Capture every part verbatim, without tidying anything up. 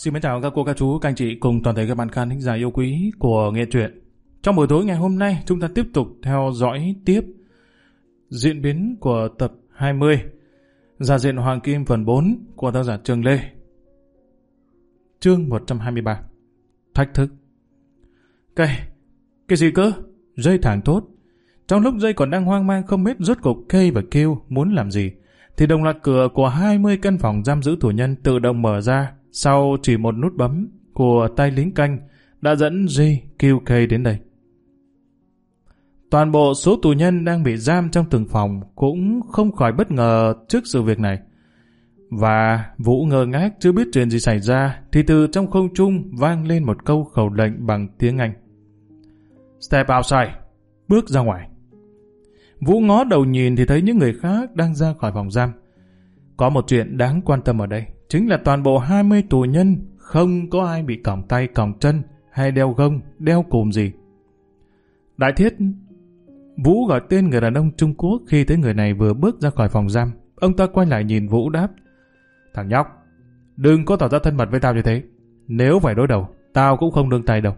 Xin mến chào các cô, các chú, các anh chị cùng toàn thể các bạn khán thính giả yêu quý của Nghe Truyện. Trong buổi tối ngày hôm nay, chúng ta tiếp tục theo dõi tiếp diễn biến của tập hai mươi Giả diện Hoàng Kim phần bốn của tác giả Trường Lê. Chương một trăm hai mươi ba. Thách thức. Cái, cái gì cơ? Dây thẳng tốt. Trong lúc dây còn đang hoang mang không biết rốt cục Kay và Kêu muốn làm gì, thì đồng loạt cửa của hai mươi căn phòng giam giữ tù nhân tự động mở ra. Sau chỉ một nút bấm của tay lính canh đã dẫn Jay kêu Kay đến đây. Toàn bộ số tù nhân đang bị giam trong từng phòng cũng không khỏi bất ngờ trước sự việc này. Và Vũ ngơ ngác chưa biết chuyện gì xảy ra thì từ trong không trung vang lên một câu khẩu lệnh bằng tiếng Anh. Step outside, bước ra ngoài. Vũ ngó đầu nhìn thì thấy những người khác đang ra khỏi phòng giam. Có một chuyện đáng quan tâm ở đây, chính là toàn bộ hai mươi tù nhân không có ai bị còng tay còng chân hay đeo gông, đeo cùm gì. Đại Thiết. Vũ gọi tên người đàn ông Trung Quốc khi thấy người này vừa bước ra khỏi phòng giam. Ông ta quay lại nhìn Vũ đáp: Thằng nhóc, đừng có tỏ ra thân mật với tao như thế. Nếu phải đối đầu, tao cũng không nương tay đâu.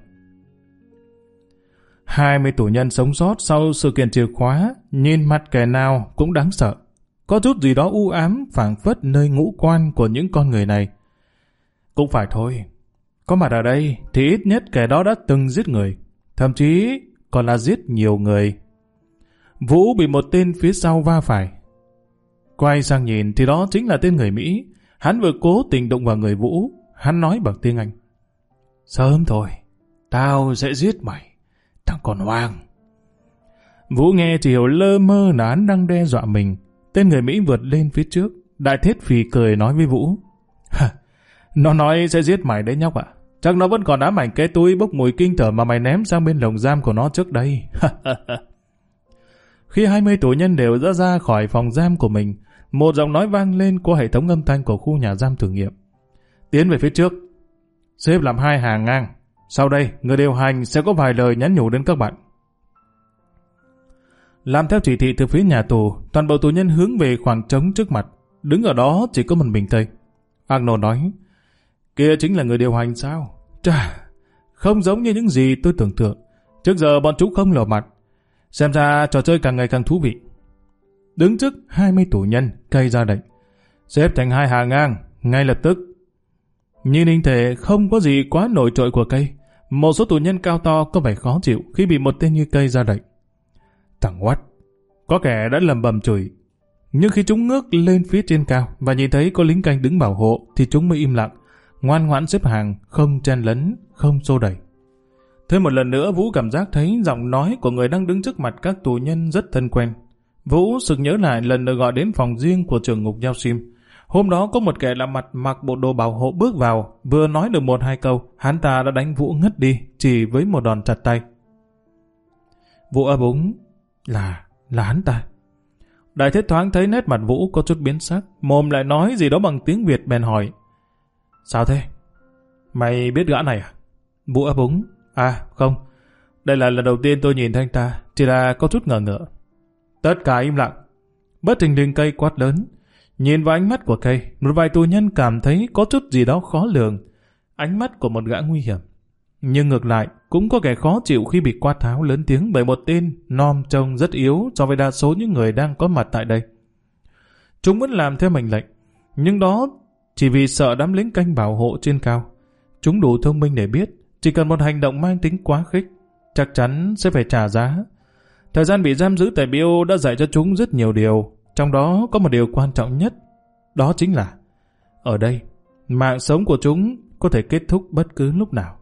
hai mươi tù nhân sống sót sau sự kiện chìa khóa, nhìn mặt kẻ nào cũng đáng sợ. Có chút gì đó u ám phảng phất nơi ngũ quan của những con người này. Cũng phải thôi, có mặt ở đây thì ít nhất kẻ đó đã từng giết người, thậm chí còn là giết nhiều người. Vũ bị một tên phía sau va phải. Quay sang nhìn thì đó chính là tên người Mỹ. Hắn vừa cố tình đụng vào người Vũ. Hắn nói bằng tiếng Anh: Sớm thôi, tao sẽ giết mày, thằng con hoang. Vũ nghe chỉ hiểu lơ mơ là hắn đang đe dọa mình. Tên người Mỹ vượt lên phía trước. Đại Thiết phì cười nói với Vũ: Nó nói sẽ giết mày đấy nhóc ạ. Chắc nó vẫn còn ám ảnh cái túi bốc mùi kinh tởm mà mày ném sang bên lồng giam của nó trước đây. Khi hai mươi tù nhân đều ra ra khỏi phòng giam của mình, một giọng nói vang lên qua hệ thống âm thanh của khu nhà giam thử nghiệm: Tiến về phía trước, xếp làm hai hàng ngang. Sau đây, người điều hành sẽ có vài lời nhắn nhủ đến các bạn. Làm theo chỉ thị từ phía nhà tù, toàn bộ tù nhân hướng về khoảng trống trước mặt. Đứng ở đó chỉ có một mình Tây. Arnold nói: Kia chính là người điều hành sao? Chà, không giống như những gì tôi tưởng tượng. Trước giờ bọn chúng không lộ mặt. Xem ra trò chơi càng ngày càng thú vị. Đứng trước hai mươi tù nhân, Kay ra lệnh: Xếp thành hai hàng ngang, ngay lập tức. Nhìn hình thể không có gì quá nổi trội của Kay, một số tù nhân cao to có vẻ khó chịu khi bị một tên như Kay ra lệnh. Thằng Watt, có kẻ đã lầm bầm chửi. Nhưng khi chúng ngước lên phía trên cao và nhìn thấy có lính canh đứng bảo hộ thì chúng mới im lặng, ngoan ngoãn xếp hàng, không chen lấn, không xô đẩy. Thêm một lần nữa Vũ cảm giác thấy giọng nói của người đang đứng trước mặt các tù nhân rất thân quen. Vũ sực nhớ lại lần được gọi đến phòng riêng của trưởng ngục Giao Sim. Hôm đó có một kẻ lạ mặt mặc bộ đồ bảo hộ bước vào, vừa nói được một hai câu, hắn ta đã đánh Vũ ngất đi chỉ với một đòn chặt tay. Vũ ấp úng: Là, là hắn ta. Đại Thiết thoáng thấy nét mặt Vũ có chút biến sắc, mồm lại nói gì đó bằng tiếng Việt bèn hỏi: Sao thế? Mày biết gã này à? Vũ ấp úng: À không, đây là lần đầu tiên tôi nhìn thấy anh ta, chỉ là có chút ngờ ngợ. Tất cả im lặng. Bất thình lình Kay quát lớn. Nhìn vào ánh mắt của Kay, một vài tù nhân cảm thấy có chút gì đó khó lường. Ánh mắt của một gã nguy hiểm. Nhưng ngược lại, cũng có kẻ khó chịu khi bị quát tháo lớn tiếng bởi một tên nom trông rất yếu so với đa số những người đang có mặt tại đây. Chúng vẫn làm theo mệnh lệnh, nhưng đó chỉ vì sợ đám lính canh bảo hộ trên cao. Chúng đủ thông minh để biết, chỉ cần một hành động mang tính quá khích, chắc chắn sẽ phải trả giá. Thời gian bị giam giữ tại Bill đã dạy cho chúng rất nhiều điều, trong đó có một điều quan trọng nhất, đó chính là ở đây, mạng sống của chúng có thể kết thúc bất cứ lúc nào.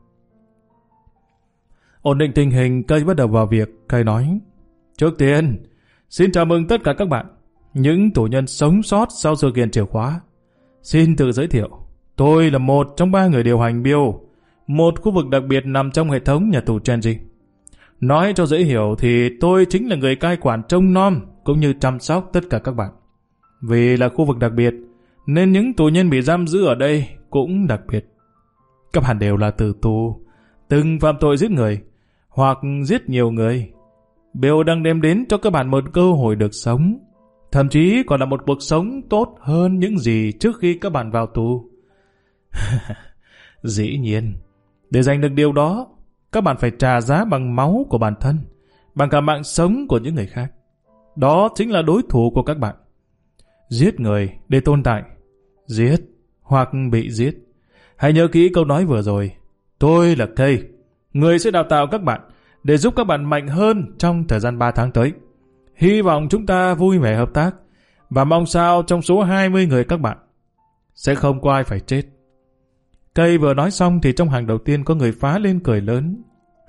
Ổn định tình hình, Kay bắt đầu vào việc. Kay nói: Trước tiên, xin chào mừng tất cả các bạn, những tù nhân sống sót sau sự kiện chìa khóa. Xin tự giới thiệu, tôi là một trong ba người điều hành Bill, một khu vực đặc biệt nằm trong hệ thống nhà tù Chenji. Nói cho dễ hiểu thì tôi chính là người cai quản trông nom cũng như chăm sóc tất cả các bạn. Vì là khu vực đặc biệt, nên những tù nhân bị giam giữ ở đây cũng đặc biệt. Các bạn đều là tử tù, từng phạm tội giết người, hoặc giết nhiều người. Bill đang đem đến cho các bạn một cơ hội được sống, thậm chí còn là một cuộc sống tốt hơn những gì trước khi các bạn vào tù. Dĩ nhiên, để giành được điều đó, các bạn phải trả giá bằng máu của bản thân, bằng cả mạng sống của những người khác. Đó chính là đối thủ của các bạn. Giết người để tồn tại, giết hoặc bị giết. Hãy nhớ kỹ câu nói vừa rồi. Tôi là Kay, người sẽ đào tạo các bạn để giúp các bạn mạnh hơn trong thời gian ba tháng tới. Hy vọng chúng ta vui vẻ hợp tác và mong sao trong số hai mươi người các bạn sẽ không có ai phải chết. Kay vừa nói xong thì trong hàng đầu tiên có người phá lên cười lớn.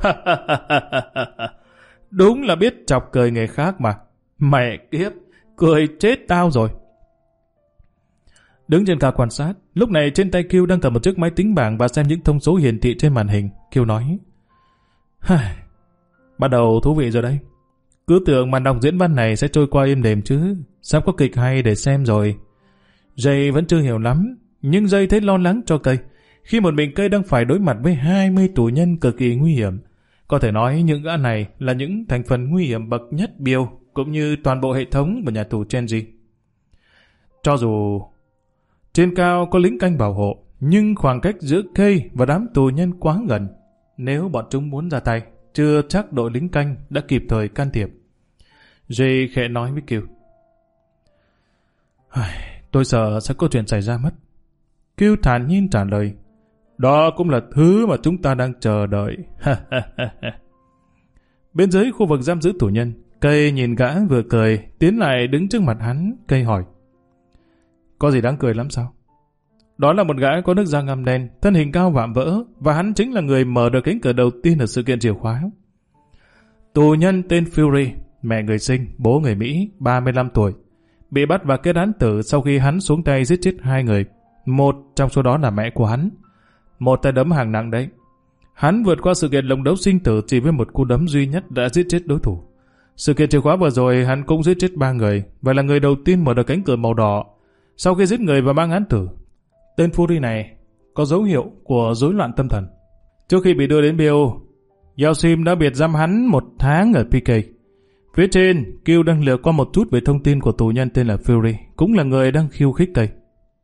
Đúng là biết chọc cười người khác mà. Mẹ kiếp, cười chết tao rồi. Đứng trên cao quan sát, lúc này trên tay Q đang cầm một chiếc máy tính bảng và xem những thông số hiển thị trên màn hình. Q nói, bắt đầu thú vị rồi đấy. Cứ tưởng màn đọc diễn văn này sẽ trôi qua êm đềm chứ. Sắp có kịch hay để xem rồi. Jay vẫn chưa hiểu lắm, nhưng Jay thấy lo lắng cho Kay. Khi một mình Kay đang phải đối mặt với hai mươi tù nhân cực kỳ nguy hiểm. Có thể nói những gã này là những thành phần nguy hiểm bậc nhất Bill, cũng như toàn bộ hệ thống của nhà tù Chenji. Cho dù trên cao có lính canh bảo hộ, nhưng khoảng cách giữa Kay và đám tù nhân quá gần. Nếu bọn chúng muốn ra tay, chưa chắc đội lính canh đã kịp thời can thiệp. Jay khẽ nói với Q. Tôi sợ sẽ có chuyện xảy ra mất. Q thản nhiên trả lời. Đó cũng là thứ mà chúng ta đang chờ đợi. Bên dưới khu vực giam giữ tù nhân, Kay nhìn gã vừa cười, tiến lại đứng trước mặt hắn. Kay hỏi, có gì đáng cười lắm sao? Đó là một gã có nước da ngăm đen, thân hình cao vạm vỡ, và hắn chính là người mở được cánh cửa đầu tiên ở sự kiện chìa khóa. Tù nhân tên Fury, mẹ người sinh, bố người Mỹ, ba mươi lăm tuổi, bị bắt và kết án tử sau khi hắn xuống tay giết chết hai người. Một trong số đó là mẹ của hắn. Một tay đấm hàng nặng đấy. Hắn vượt qua sự kiện lồng đấu sinh tử chỉ với một cú đấm duy nhất đã giết chết đối thủ. Sự kiện chìa khóa vừa rồi hắn cũng giết chết ba người, và là người đầu tiên mở được cánh cửa màu đỏ sau khi giết người và mang án tử. Tên Fury này có dấu hiệu của rối loạn tâm thần. Trước khi bị đưa đến Bill, Yaosim đã biệt giam hắn một tháng ở pê ca. Phía trên, Q đang lược qua một chút về thông tin của tù nhân tên là Fury, cũng là người đang khiêu khích Kay.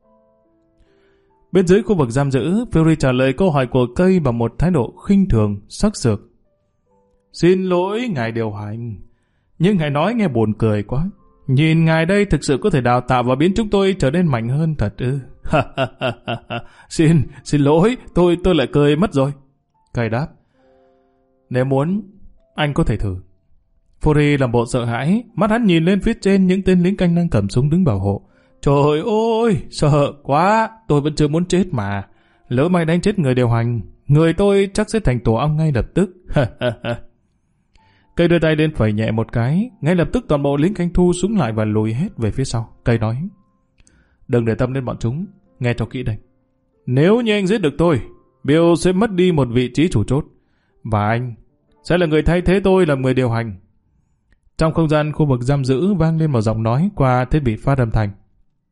Bên dưới khu vực giam giữ, Fury trả lời câu hỏi của Kay bằng một thái độ khinh thường, sắc sược. Xin lỗi ngài điều hành, nhưng ngài nói nghe buồn cười quá. Nhìn ngài đây thực sự có thể đào tạo và biến chúng tôi trở nên mạnh hơn thật ư? xin, xin lỗi, tôi tôi lại cười mất rồi. Kay đáp, nếu muốn, anh có thể thử. Fury làm bộ sợ hãi, mắt hắn nhìn lên phía trên những tên lính canh đang cầm súng đứng bảo hộ. Trời ơi, sợ quá, tôi vẫn chưa muốn chết mà. Lỡ may đánh chết người điều hành, người tôi chắc sẽ thành tổ ong ngay lập tức. Kay đưa tay lên phẩy nhẹ một cái, ngay lập tức toàn bộ lính canh thu súng lại và lùi hết về phía sau. Kay nói, đừng để tâm đến bọn chúng, nghe cho kỹ đây. Nếu như anh giết được tôi, Bill sẽ mất đi một vị trí chủ chốt, và anh sẽ là người thay thế tôi làm người điều hành. Trong không gian khu vực giam giữ vang lên một giọng nói qua thiết bị phát âm thanh.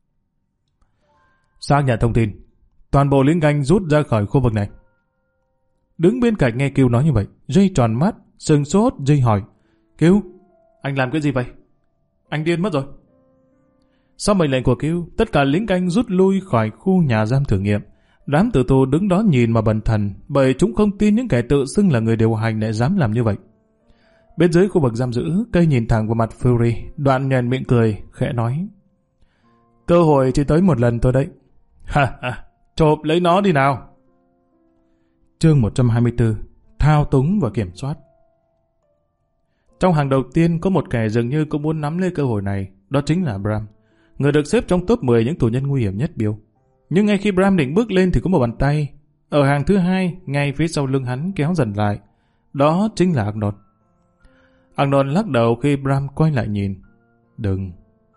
Xác nhận thông tin, toàn bộ lính canh rút ra khỏi khu vực này. Đứng bên cạnh nghe Q nói như vậy, Jay tròn mắt, sừng sốt. Jay hỏi, Q, anh làm cái gì vậy? Anh điên mất rồi. Sau mệnh lệnh của Q, tất cả lính canh rút lui khỏi khu nhà giam thử nghiệm. Đám tử tù đứng đó nhìn mà bần thần, bởi chúng không tin những kẻ tự xưng là người điều hành lại dám làm như vậy. Bên dưới khu vực giam giữ, Kay nhìn thẳng vào mặt Fury, đoạn nhàn miệng cười, khẽ nói, cơ hội chỉ tới một lần thôi đấy. Ha ha, chộp lấy nó đi nào. Chương một trăm hai mươi tư, thao túng và kiểm soát. Trong hàng đầu tiên có một kẻ dường như cũng muốn nắm lấy cơ hội này, đó chính là Bram, người được xếp trong top mười những tù nhân nguy hiểm nhất Bill. Nhưng ngay khi Bram định bước lên thì có một bàn tay ở hàng thứ hai ngay phía sau lưng hắn kéo dần lại. Đó chính là Arnold. Arnold lắc đầu khi Bram quay lại nhìn. Đừng.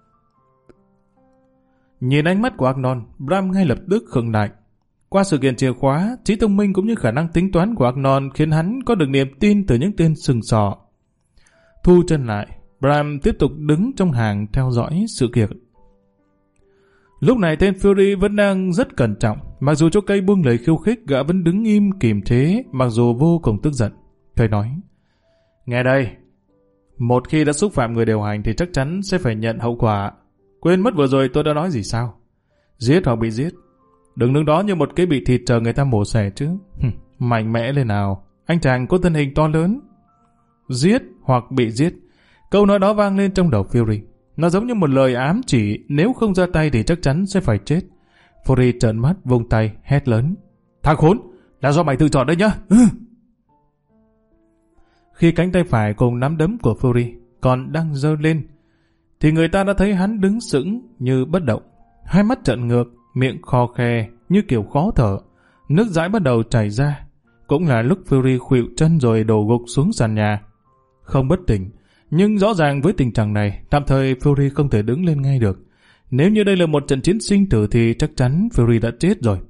Nhìn ánh mắt của Arnold, Bram ngay lập tức khựng lại. Qua sự kiện chìa khóa, trí thông minh cũng như khả năng tính toán của Arnold khiến hắn có được niềm tin từ những tên sừng sọ. Thu chân lại, Bram tiếp tục đứng trong hàng theo dõi sự kiện. Lúc này tên Fury vẫn đang rất cẩn trọng, mặc dù cho Kay buông lời khiêu khích, gã vẫn đứng im kiềm chế, mặc dù vô cùng tức giận. Kay nói, nghe đây, một khi đã xúc phạm người điều hành thì chắc chắn sẽ phải nhận hậu quả. Quên mất vừa rồi tôi đã nói gì sao? Giết hoặc bị giết, Đừng đứng đó như một cái bị thịt chờ người ta mổ xẻ chứ. Mạnh mẽ lên nào. Anh chàng có thân hình to lớn. Giết hoặc bị giết. Câu nói đó vang lên trong đầu Fury. Nó giống như một lời ám chỉ, nếu không ra tay thì chắc chắn sẽ phải chết. Fury trợn mắt, vung tay, hét lớn. Thằng khốn, là do mày tự chọn đấy nhá. Ừ. Khi cánh tay phải cùng nắm đấm của Fury còn đang giơ lên, thì người ta đã thấy hắn đứng sững như bất động. Hai mắt trợn ngược, miệng khò khè như kiểu khó thở. Nước dãi bắt đầu chảy ra. Cũng là lúc Fury khuỵu chân rồi đổ gục xuống sàn nhà. Không bất tỉnh, nhưng rõ ràng với tình trạng này, tạm thời Fury không thể đứng lên ngay được. Nếu như đây là một trận chiến sinh tử thì chắc chắn Fury đã chết rồi.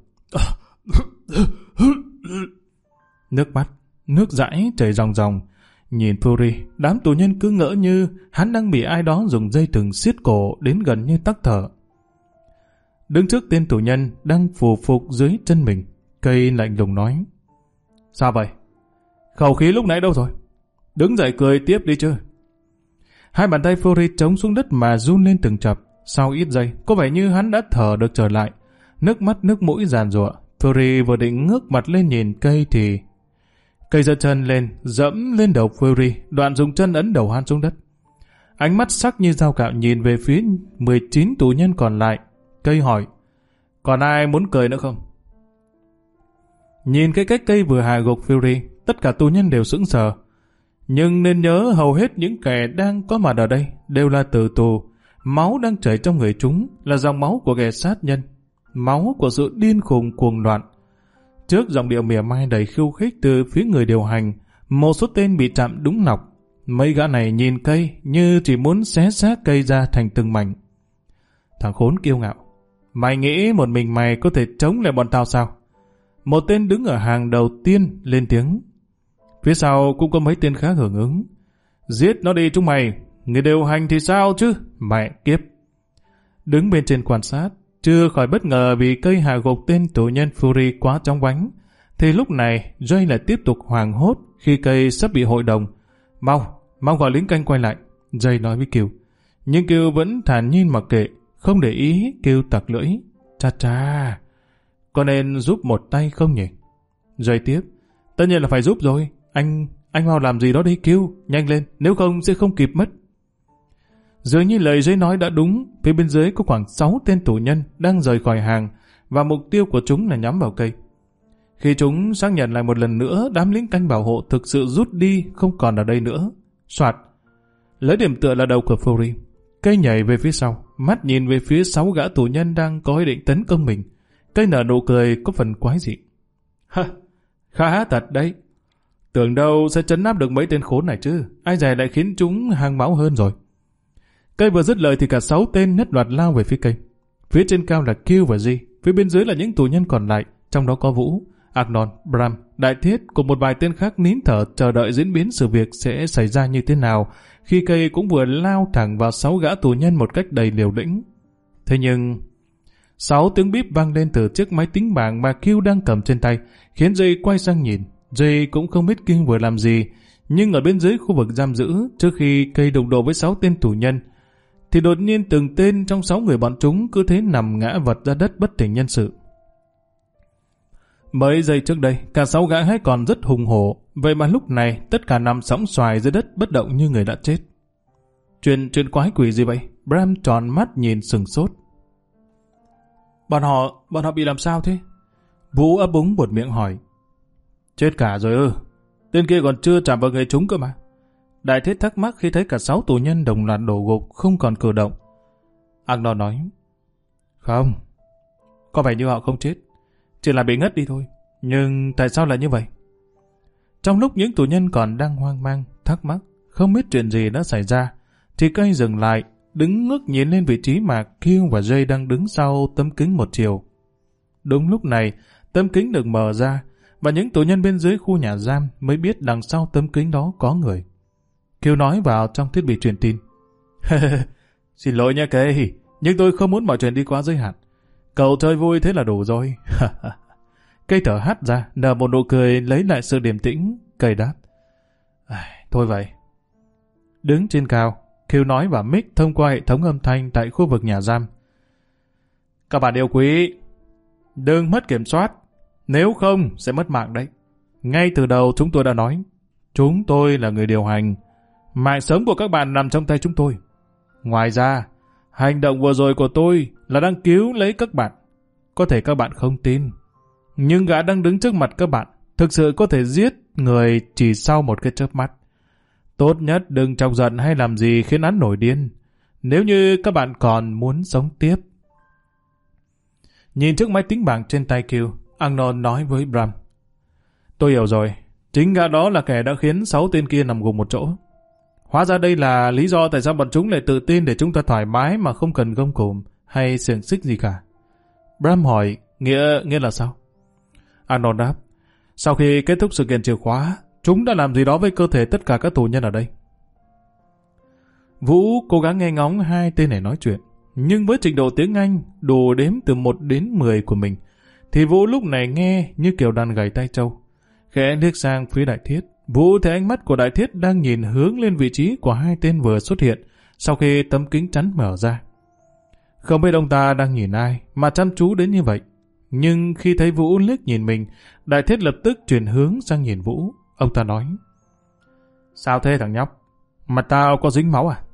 Nước mắt, nước dãi chảy ròng ròng. Nhìn Fury, đám tù nhân cứ ngỡ như hắn đang bị ai đó dùng dây thừng siết cổ đến gần như tắc thở. Đứng trước tên tù nhân đang phù phục dưới chân mình, Cây lạnh lùng nói. Sao vậy? Khẩu khí lúc nãy đâu rồi? Đứng dậy cười tiếp đi chứ. Hai bàn tay Fury chống xuống đất mà run lên từng chập. Sau ít giây, có vẻ như hắn đã thở được trở lại. Nước mắt nước mũi giàn giụa. Fury vừa định ngước mặt lên nhìn Cây thì... Cây giơ chân lên, dẫm lên đầu Fury, đoạn dùng chân ấn đầu hắn xuống đất. Ánh mắt sắc như dao cạo nhìn về phía mười chín tù nhân còn lại. Cây hỏi, còn ai muốn cười nữa không? Nhìn cái cách Cây vừa hạ gục Fury, tất cả tù nhân đều sững sờ. Nhưng nên nhớ hầu hết những kẻ đang có mặt ở đây đều là tử tù. Máu đang chảy trong người chúng là dòng máu của kẻ sát nhân, máu của sự điên khùng cuồng loạn. Trước giọng điệu mỉa mai đầy khiêu khích từ phía người điều hành, một số tên bị chạm đúng nọc. Mấy gã này nhìn Cây như chỉ muốn xé xác Cây ra thành từng mảnh. Thằng khốn kiêu ngạo, mày nghĩ một mình mày có thể chống lại bọn tao sao? Một tên đứng ở hàng đầu tiên lên tiếng. Phía sau cũng có mấy tên khác hưởng ứng. Giết nó đi chúng mày, người điều hành thì sao chứ? Mẹ kiếp. Đứng bên trên quan sát, chưa khỏi bất ngờ vì Cây hạ gục tên tù nhân Fury quá chóng vánh, thì lúc này Jay lại tiếp tục hoảng hốt khi Cây sắp bị hội đồng. Mau, mau gọi lính canh quay lại, Jay nói với Kiều. Nhưng Kiều vẫn thản nhiên mặc kệ, không để ý. Kiều tặc lưỡi. Cha cha, có nên giúp một tay không nhỉ? Jay tiếp. Tất nhiên là phải giúp rồi. Anh, anh mau làm gì đó đi Kiều, nhanh lên, nếu không sẽ không kịp mất. Dường như lời Jay nói đã đúng, phía bên dưới có khoảng sáu tên tù nhân đang rời khỏi hàng và mục tiêu của chúng là nhắm vào Cây. Khi chúng xác nhận lại một lần nữa, đám lính canh bảo hộ thực sự rút đi, không còn ở đây nữa. Soạt, lấy điểm tựa là đầu của Fury. Cây nhảy về phía sau, mắt nhìn về phía sáu gã tù nhân đang có ý định tấn công mình. Cây nở nụ cười có phần quái dị. Ha, khá thật đấy. Tưởng đâu sẽ trấn áp được mấy tên khốn này chứ, ai dè lại khiến chúng hang máu hơn rồi. Cây vừa dứt lời thì cả sáu tên nhất loạt lao về phía Cây. Phía trên cao là Q và G, phía bên dưới là những tù nhân còn lại, trong đó có Vũ, Agnon, Bram, Đại Thiết cùng một vài tên khác nín thở chờ đợi diễn biến sự việc sẽ xảy ra như thế nào, khi Cây cũng vừa lao thẳng vào sáu gã tù nhân một cách đầy liều lĩnh. Thế nhưng sáu tiếng bíp vang lên từ chiếc máy tính bảng mà Q đang cầm trên tay, khiến Jay quay sang nhìn. Jay cũng không biết Q vừa làm gì, nhưng ở bên dưới khu vực giam giữ, trước khi Cây đụng độ với sáu tên tù nhân, thì đột nhiên từng tên trong sáu người bọn chúng cứ thế nằm ngã vật ra đất bất tỉnh nhân sự. Mấy giây trước đây, cả sáu gã hay còn rất hùng hổ, vậy mà lúc này tất cả nằm sóng xoài dưới đất bất động như người đã chết. Chuyện chuyện quái quỷ gì vậy? Bram tròn mắt nhìn sừng sốt. Bọn họ, bọn họ bị làm sao thế? Vũ ấp úng buột miệng hỏi. Chết cả rồi ư? Tên kia còn chưa chạm vào người chúng cơ mà. Đại Thiết thắc mắc khi thấy cả sáu tù nhân đồng loạt đổ gục không còn cử động. Agnon nói. Không, có vẻ như họ không chết, chỉ là bị ngất đi thôi. Nhưng tại sao lại như vậy? Trong lúc những tù nhân còn đang hoang mang, thắc mắc, không biết chuyện gì đã xảy ra, thì Cây dừng lại, đứng ngước nhìn lên vị trí mà Q và Jay đang đứng sau tấm kính một chiều. Đúng lúc này, tấm kính được mở ra, và những tù nhân bên dưới khu nhà giam mới biết đằng sau tấm kính đó có người. Q nói vào trong thiết bị truyền tin. Xin lỗi nha Cây, nhưng tôi không muốn mọi chuyện đi quá giới hạn. Cậu chơi vui thế là đủ rồi. Cây thở hắt ra, nở một nụ cười lấy lại sự điềm tĩnh. Cây đáp. À, thôi vậy. Đứng trên cao, Q nói vào mic thông qua hệ thống âm thanh tại khu vực nhà giam. Các bạn yêu quý, Đừng mất kiểm soát, nếu không sẽ mất mạng đấy. Ngay từ đầu chúng tôi đã nói, chúng tôi là người điều hành. Mạng sống của các bạn nằm trong tay chúng tôi. Ngoài ra, hành động vừa rồi của tôi là đang cứu lấy các bạn. Có thể các bạn không tin, nhưng gã đang đứng trước mặt các bạn thực sự có thể giết người chỉ sau một cái chớp mắt. Tốt nhất đừng chọc giận hay làm gì khiến hắn nổi điên, nếu như các bạn còn muốn sống tiếp. Nhìn chiếc máy tính bảng trên tay Q, Arnold nói với Bram. Tôi hiểu rồi, chính gã đó là kẻ đã khiến sáu tên kia nằm gục một chỗ. Hóa ra đây là lý do tại sao bọn chúng lại tự tin để chúng ta thoải mái mà không cần gông cùm hay xiềng xích gì cả. Bram hỏi, nghĩa nghĩa là sao? Arnold đáp, sau khi kết thúc sự kiện chìa khóa, chúng đã làm gì đó với cơ thể tất cả các tù nhân ở đây. Vũ cố gắng nghe ngóng hai tên này nói chuyện, nhưng với trình độ tiếng Anh đủ đếm từ một đến mười của mình, thì Vũ lúc này nghe như kiểu đàn gảy tay trâu. Khẽ liếc sang phía Đại Thiết, Vũ thấy ánh mắt của Đại Thiết đang nhìn hướng lên vị trí của hai tên vừa xuất hiện sau khi tấm kính chắn mở ra. Không biết ông ta đang nhìn ai mà chăm chú đến như vậy, nhưng khi thấy Vũ liếc nhìn mình, Đại Thiết lập tức chuyển hướng sang nhìn Vũ. Ông ta nói, sao thế thằng nhóc? Mặt tao có dính máu à?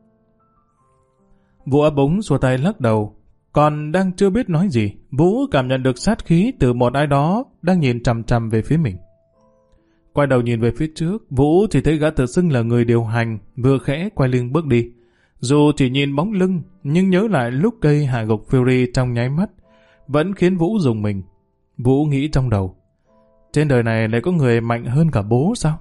Vũ ấp úng xua tay lắc đầu. Còn đang chưa biết nói gì, Vũ cảm nhận được sát khí từ một ai đó đang nhìn chằm chằm về phía mình. Quay đầu nhìn về phía trước, Vũ chỉ thấy gã tự xưng là người điều hành vừa khẽ quay lưng bước đi. Dù chỉ nhìn bóng lưng, nhưng nhớ lại lúc cây hạ gục Fury trong nháy mắt, vẫn khiến Vũ rùng mình. Vũ nghĩ trong đầu, trên đời này lại có người mạnh hơn cả bố sao?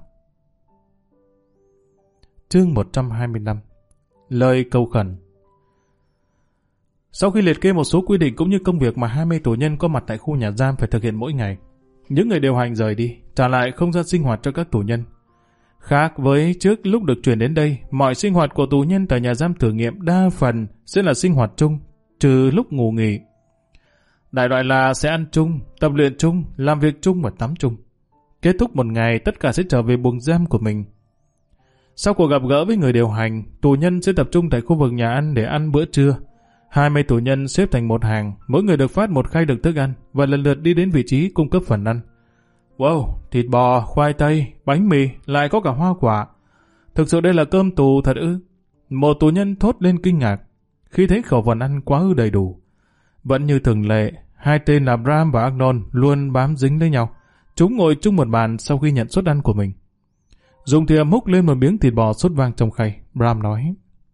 Chương một trăm hai mươi lăm. Lời cầu khẩn. Sau khi liệt kê một số quy định cũng như công việc mà hai mươi tù nhân có mặt tại khu nhà giam phải thực hiện mỗi ngày, những người điều hành rời đi, trả lại không gian sinh hoạt cho các tù nhân. Khác với trước lúc được chuyển đến đây, mọi sinh hoạt của tù nhân tại nhà giam thử nghiệm đa phần sẽ là sinh hoạt chung, trừ lúc ngủ nghỉ. Đại loại là sẽ ăn chung, tập luyện chung, làm việc chung và tắm chung. Kết thúc một ngày, tất cả sẽ trở về buồng giam của mình. Sau cuộc gặp gỡ với người điều hành, tù nhân sẽ tập trung tại khu vực nhà ăn để ăn bữa trưa. hai mươi tù nhân xếp thành một hàng, mỗi người được phát một khay đựng thức ăn và lần lượt đi đến vị trí cung cấp phần ăn. Wow, thịt bò, khoai tây, bánh mì, lại có cả hoa quả. Thực sự đây là cơm tù thật ư? Một tù nhân thốt lên kinh ngạc khi thấy khẩu phần ăn quá ư đầy đủ. Vẫn như thường lệ, hai tên là Bram và Arnold luôn bám dính lấy nhau. Chúng ngồi chung một bàn sau khi nhận suất ăn của mình. Dùng thìa múc lên một miếng thịt bò sốt vang trong khay. Bram nói,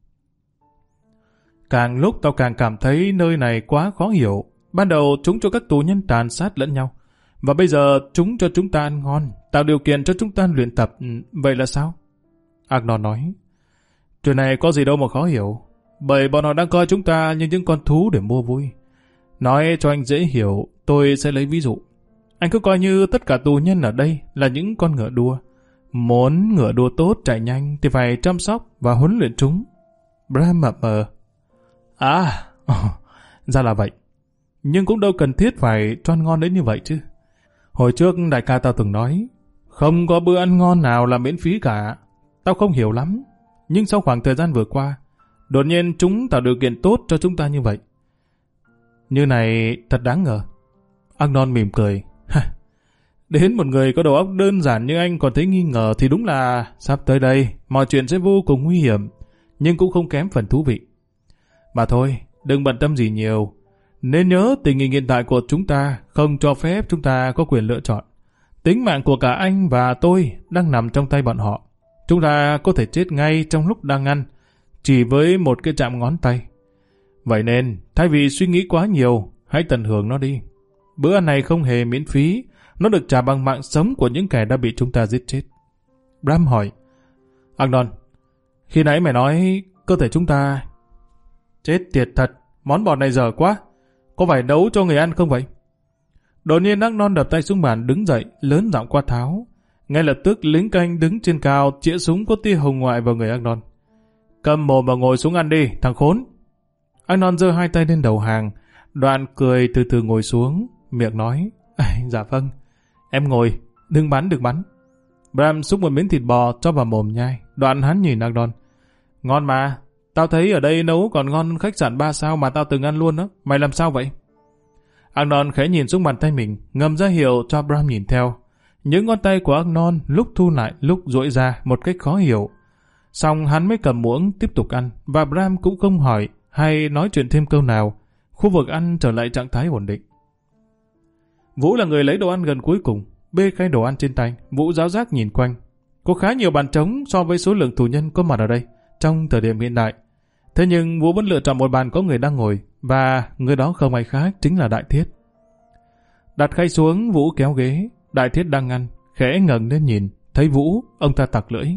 càng lúc tao càng cảm thấy nơi này quá khó hiểu. Ban đầu chúng cho các tù nhân tàn sát lẫn nhau, và bây giờ chúng cho chúng ta ăn ngon, tạo điều kiện cho chúng ta luyện tập. Vậy là sao? Arnold nói, chuyện này có gì đâu mà khó hiểu, bởi bọn họ đang coi chúng ta như những con thú để mua vui. Nói cho anh dễ hiểu, tôi sẽ lấy ví dụ. Anh cứ coi như tất cả tù nhân ở đây là những con ngựa đua. Muốn ngựa đua tốt chạy nhanh thì phải chăm sóc và huấn luyện chúng. Bram mập mờ. À, ra là vậy. Nhưng cũng đâu cần thiết phải cho ăn ngon đến như vậy chứ. Hồi trước đại ca tao từng nói, không có bữa ăn ngon nào là miễn phí cả. Tao không hiểu lắm, nhưng sau khoảng thời gian vừa qua, đột nhiên chúng tạo điều kiện tốt cho chúng ta như vậy. Như này thật đáng ngờ. Arnold mỉm cười. Đến một người có đầu óc đơn giản như anh còn thấy nghi ngờ thì đúng là sắp tới đây mọi chuyện sẽ vô cùng nguy hiểm, nhưng cũng không kém phần thú vị. Mà thôi, đừng bận tâm gì nhiều. Nên nhớ tình hình hiện tại của chúng ta không cho phép chúng ta có quyền lựa chọn. Tính mạng của cả anh và tôi đang nằm trong tay bọn họ. Chúng ta có thể chết ngay trong lúc đang ăn, chỉ với một cái chạm ngón tay. Vậy nên, thay vì suy nghĩ quá nhiều, hãy tận hưởng nó đi. Bữa ăn này không hề miễn phí, nó được trả bằng mạng sống của những kẻ đã bị chúng ta giết chết. Bram hỏi, Arnold, khi nãy mày nói cơ thể chúng ta... Chết tiệt thật, món bò này dở quá. Có phải nấu cho người ăn không vậy? Đột nhiên Arnold đập tay xuống bàn đứng dậy, lớn giọng quát tháo. Ngay lập tức lính canh đứng trên cao chĩa súng có tia hồng ngoại vào người Arnold. Cầm mồm và ngồi xuống ăn đi, thằng khốn. Arnold giơ hai tay lên đầu hàng, Đoạn cười từ từ ngồi xuống, miệng nói, dạ vâng, em ngồi, đừng bắn, đừng bắn. Bram xúc một miếng thịt bò cho vào mồm nhai, Đoạn hắn nhìn Arnold. Ngon mà, tao thấy ở đây nấu còn ngon hơn khách sạn ba sao mà tao từng ăn luôn đó, mày làm sao vậy? Agnon khẽ nhìn xuống bàn tay mình, ngầm ra hiệu cho Bram nhìn theo. Những ngón tay của Agnon lúc thu lại lúc duỗi ra một cách khó hiểu. Xong hắn mới cầm muỗng tiếp tục ăn, và Bram cũng không hỏi hay nói chuyện thêm câu nào. Khu vực ăn trở lại trạng thái ổn định. Vũ là người lấy đồ ăn gần cuối cùng, bê khay đồ ăn trên tay. Vũ giáo giác nhìn quanh. Có khá nhiều bàn trống so với số lượng tù nhân có mặt ở đây trong thời điểm hiện đại. Thế nhưng Vũ vẫn lựa chọn một bàn có người đang ngồi, và người đó không ai khác chính là Đại Thiết. Đặt khay xuống, Vũ kéo ghế. Đại Thiết đang ăn, khẽ ngẩng lên nhìn, thấy Vũ, ông ta tặc lưỡi.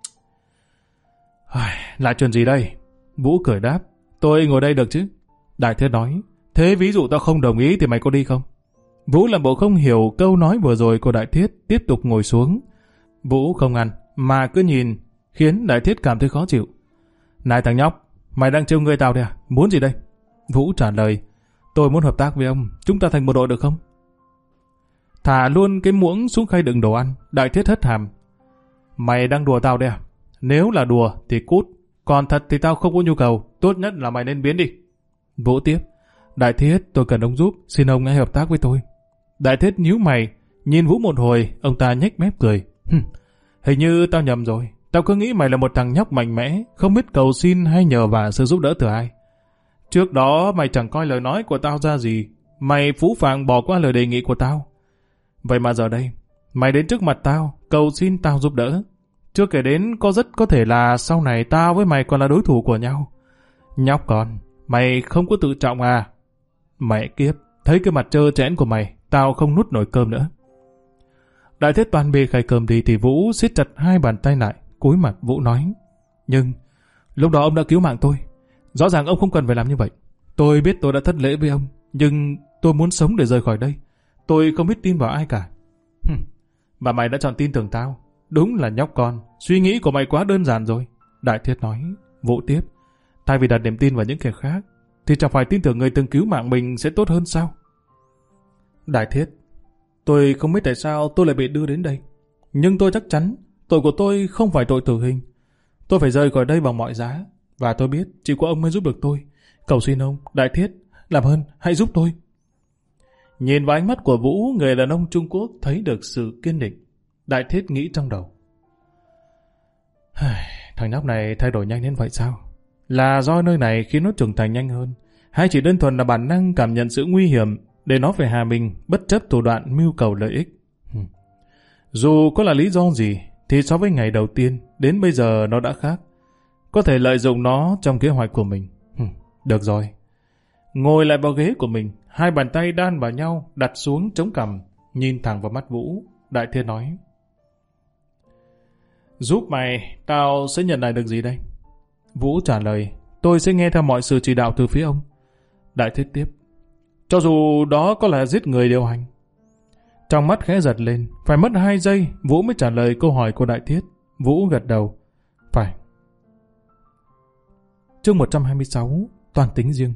Lại chuyện gì đây? Vũ cười đáp, tôi ngồi đây được chứ? Đại Thiết nói, thế ví dụ tao không đồng ý thì mày có đi không? Vũ làm bộ không hiểu câu nói vừa rồi của Đại Thiết, tiếp tục ngồi xuống. Vũ không ăn, mà cứ nhìn, khiến Đại Thiết cảm thấy khó chịu. Này thằng nhóc, mày đang trêu người tao đây à? Muốn gì đây? Vũ trả lời, tôi muốn hợp tác với ông, chúng ta thành một đội được không? Thả luôn cái muỗng xuống khay đựng đồ ăn. Đại Thiết hất hàm, mày đang đùa tao đây à? Nếu là đùa thì cút, còn thật thì tao không có nhu cầu, tốt nhất là mày nên biến đi. Vũ tiếp, Đại Thiết, tôi cần ông giúp, xin ông hãy hợp tác với tôi. Đại Thiết nhíu mày, nhìn Vũ một hồi, ông ta nhếch mép cười. Hình như tao nhầm rồi, tao cứ nghĩ mày là một thằng nhóc mạnh mẽ, không biết cầu xin hay nhờ vả sự giúp đỡ từ ai. Trước đó mày chẳng coi lời nói của tao ra gì, mày phũ phàng bỏ qua lời đề nghị của tao. Vậy mà giờ đây, mày đến trước mặt tao, cầu xin tao giúp đỡ. Chưa kể đến có rất có thể là sau này tao với mày còn là đối thủ của nhau. Nhóc con, mày không có tự trọng à? Mẹ kiếp, thấy cái mặt trơ trẽn của mày, tao không nuốt nổi cơm nữa. Đại Thiết toàn bê khay cơm đi thì Vũ siết chặt hai bàn tay lại, cúi mặt Vũ nói, nhưng lúc đó ông đã cứu mạng tôi. Rõ ràng ông không cần phải làm như vậy. Tôi biết tôi đã thất lễ với ông, nhưng tôi muốn sống để rời khỏi đây. Tôi không biết tin vào ai cả. Mà mày đã chọn tin tưởng tao. Đúng là nhóc con, suy nghĩ của mày quá đơn giản rồi. Đại Thiết nói. Vũ tiếp, thay vì đặt niềm tin vào những kẻ khác, thì chẳng phải tin tưởng người từng cứu mạng mình sẽ tốt hơn sao? Đại Thiết, tôi không biết tại sao tôi lại bị đưa đến đây. Nhưng tôi chắc chắn tội của tôi không phải tội tử hình. Tôi phải rời khỏi đây bằng mọi giá. Và tôi biết chỉ có ông mới giúp được tôi. Cầu xin ông, Đại Thiết, làm ơn, hãy giúp tôi. Nhìn vào ánh mắt của Vũ, người đàn ông Trung Quốc thấy được sự kiên định. Đại Thiết nghĩ trong đầu, thằng nhóc này thay đổi nhanh đến vậy sao? Là do nơi này khiến nó trưởng thành nhanh hơn, hay chỉ đơn thuần là bản năng cảm nhận sự nguy hiểm để nó phải hà mình bất chấp thủ đoạn mưu cầu lợi ích? Dù có là lý do gì thì so với ngày đầu tiên đến bây giờ nó đã khác. Có thể lợi dụng nó trong kế hoạch của mình. Được rồi. Ngồi lại vào ghế của mình, hai bàn tay đan vào nhau, đặt xuống chống cằm, nhìn thẳng vào mắt Vũ. Đại Thiết nói, giúp mày, tao sẽ nhận lại được gì đây? Vũ trả lời, tôi sẽ nghe theo mọi sự chỉ đạo từ phía ông. Đại Thiết tiếp, cho dù đó có là giết người điều hành. Trong mắt khẽ giật lên, phải mất hai giây, Vũ mới trả lời câu hỏi của Đại Thiết. Vũ gật đầu, phải. Chương một trăm hai mươi sáu, toàn tính riêng.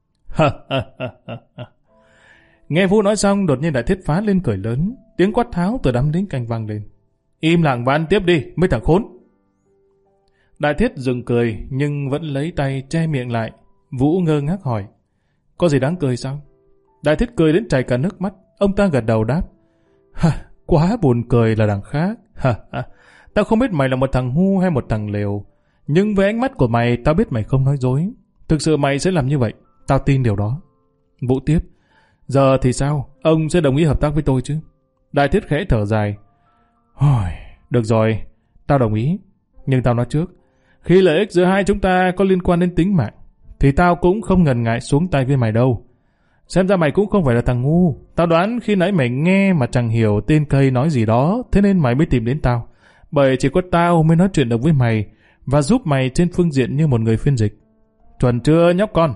Nghe Vũ nói xong, đột nhiên Đại Thiết phá lên cười lớn, tiếng quát tháo từ đám lính canh vang lên. Im lặng và ăn tiếp đi, mấy thằng khốn. Đại Thiết dừng cười, nhưng vẫn lấy tay che miệng lại. Vũ ngơ ngác hỏi, có gì đáng cười sao? Đại Thiết cười đến chảy cả nước mắt. Ông ta gật đầu đáp, ha, quá buồn cười là đằng khác. Ha, ha. Tao không biết mày là một thằng ngu hay một thằng lều, nhưng với ánh mắt của mày, tao biết mày không nói dối. Thực sự mày sẽ làm như vậy, tao tin điều đó. Vũ tiếp, giờ thì sao? Ông sẽ đồng ý hợp tác với tôi chứ? Đại Thiết khẽ thở dài, Hồi, được rồi, tao đồng ý. Nhưng tao nói trước, khi lợi ích giữa hai chúng ta có liên quan đến tính mạng, thì tao cũng không ngần ngại xuống tay với mày đâu. Xem ra mày cũng không phải là thằng ngu. Tao đoán khi nãy mày nghe mà chẳng hiểu tên cây nói gì đó, thế nên mày mới tìm đến tao. Bởi chỉ có tao mới nói chuyện được với mày và giúp mày trên phương diện như một người phiên dịch. Chuẩn chưa nhóc con?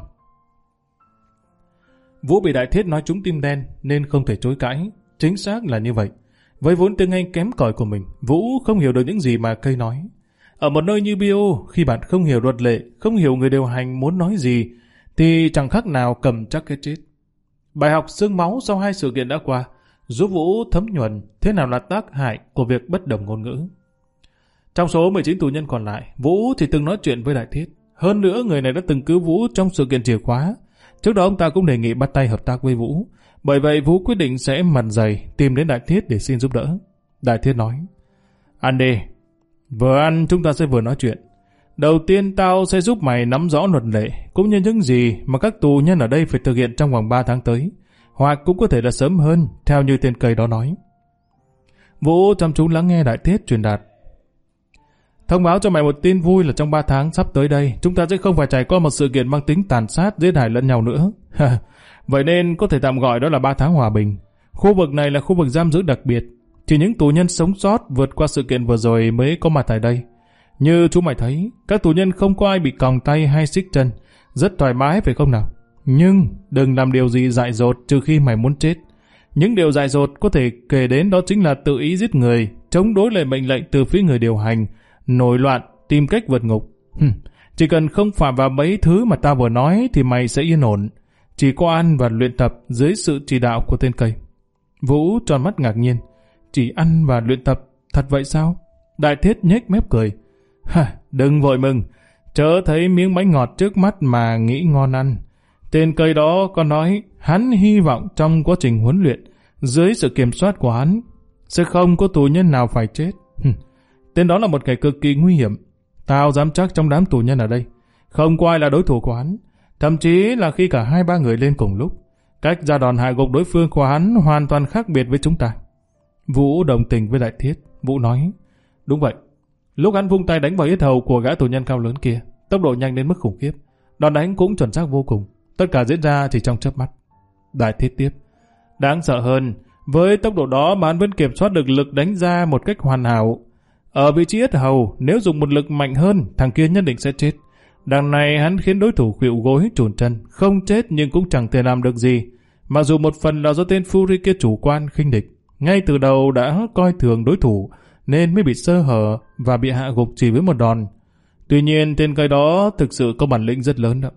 Vũ bị Đại Thiết nói trúng tim đen nên không thể chối cãi. Chính xác là như vậy. Với vốn tiếng Anh kém cỏi của mình, Vũ không hiểu được những gì mà cây nói. Ở một nơi như bio, khi bạn không hiểu luật lệ, không hiểu người điều hành muốn nói gì, thì chẳng khác nào cầm chắc cái chết. Bài học xương máu sau hai sự kiện đã qua, giúp Vũ thấm nhuần thế nào là tác hại của việc bất đồng ngôn ngữ. Trong số mười chín tù nhân còn lại, Vũ thì từng nói chuyện với Đại Thiết. Hơn nữa, người này đã từng cứu Vũ trong sự kiện chìa khóa. Trước đó ông ta cũng đề nghị bắt tay hợp tác với Vũ. Bởi vậy Vũ quyết định sẽ mặt dày tìm đến Đại Thiết để xin giúp đỡ. Đại Thiết nói, ăn đi, vừa ăn chúng ta sẽ vừa nói chuyện. Đầu tiên tao sẽ giúp mày nắm rõ luật lệ, cũng như những gì mà các tù nhân ở đây phải thực hiện trong vòng ba tháng tới, hoặc cũng có thể là sớm hơn, theo như tên cây đó nói. Vũ chăm chú lắng nghe Đại Thiết truyền đạt. Thông báo cho mày một tin vui là trong ba tháng sắp tới đây, chúng ta sẽ không phải trải qua một sự kiện mang tính tàn sát, giết hại lẫn nhau nữa. Vậy nên có thể tạm gọi đó là ba tháng hòa bình. Khu vực này là khu vực giam giữ đặc biệt, chỉ những tù nhân sống sót vượt qua sự kiện vừa rồi mới có mặt tại đây. Như chú mày thấy, các tù nhân không có ai bị còng tay hay xích chân, rất thoải mái phải không nào? Nhưng đừng làm điều gì dại dột trừ khi mày muốn chết. Những điều dại dột có thể kể đến đó chính là tự ý giết người, chống đối lại mệnh lệnh từ phía người điều hành, nổi loạn, tìm cách vượt ngục. Hừm, chỉ cần không phạm vào mấy thứ mà ta vừa nói thì mày sẽ yên ổn. Chỉ có ăn và luyện tập dưới sự chỉ đạo của tên cây. Vũ tròn mắt ngạc nhiên. Chỉ ăn và luyện tập, thật vậy sao? Đại Thiết nhếch mép cười. Ha, đừng vội mừng, chớ thấy miếng bánh ngọt trước mắt mà nghĩ ngon ăn. Tên cây đó có nói hắn hy vọng trong quá trình huấn luyện, dưới sự kiểm soát của hắn, sẽ không có tù nhân nào phải chết. Tên đó là một kẻ cực kỳ nguy hiểm. Tao dám chắc trong đám tù nhân ở đây, không có ai là đối thủ của hắn. Thậm chí là khi cả hai ba người lên cùng lúc, cách ra đòn hạ gục đối phương của hắn hoàn toàn khác biệt với chúng ta. Vũ đồng tình với Đại Thiết. Vũ nói, đúng vậy. Lúc hắn vung tay đánh vào yết hầu của gã tù nhân cao lớn kia, tốc độ nhanh đến mức khủng khiếp. Đòn đánh cũng chuẩn xác vô cùng. Tất cả diễn ra chỉ trong chớp mắt. Đại Thiết tiếp, đáng sợ hơn, với tốc độ đó mà hắn vẫn kiểm soát được lực đánh ra một cách hoàn hảo. Ở vị trí yết hầu, nếu dùng một lực mạnh hơn, thằng kia nhất định sẽ chết. Đằng này hắn khiến đối thủ khuỵu gối trùn chân, không chết nhưng cũng chẳng thể làm được gì. Mặc dù một phần là do tên Fury kia chủ quan khinh địch, ngay từ đầu đã coi thường đối thủ nên mới bị sơ hở và bị hạ gục chỉ với một đòn. Tuy nhiên tên cây đó thực sự có bản lĩnh rất lớn đó.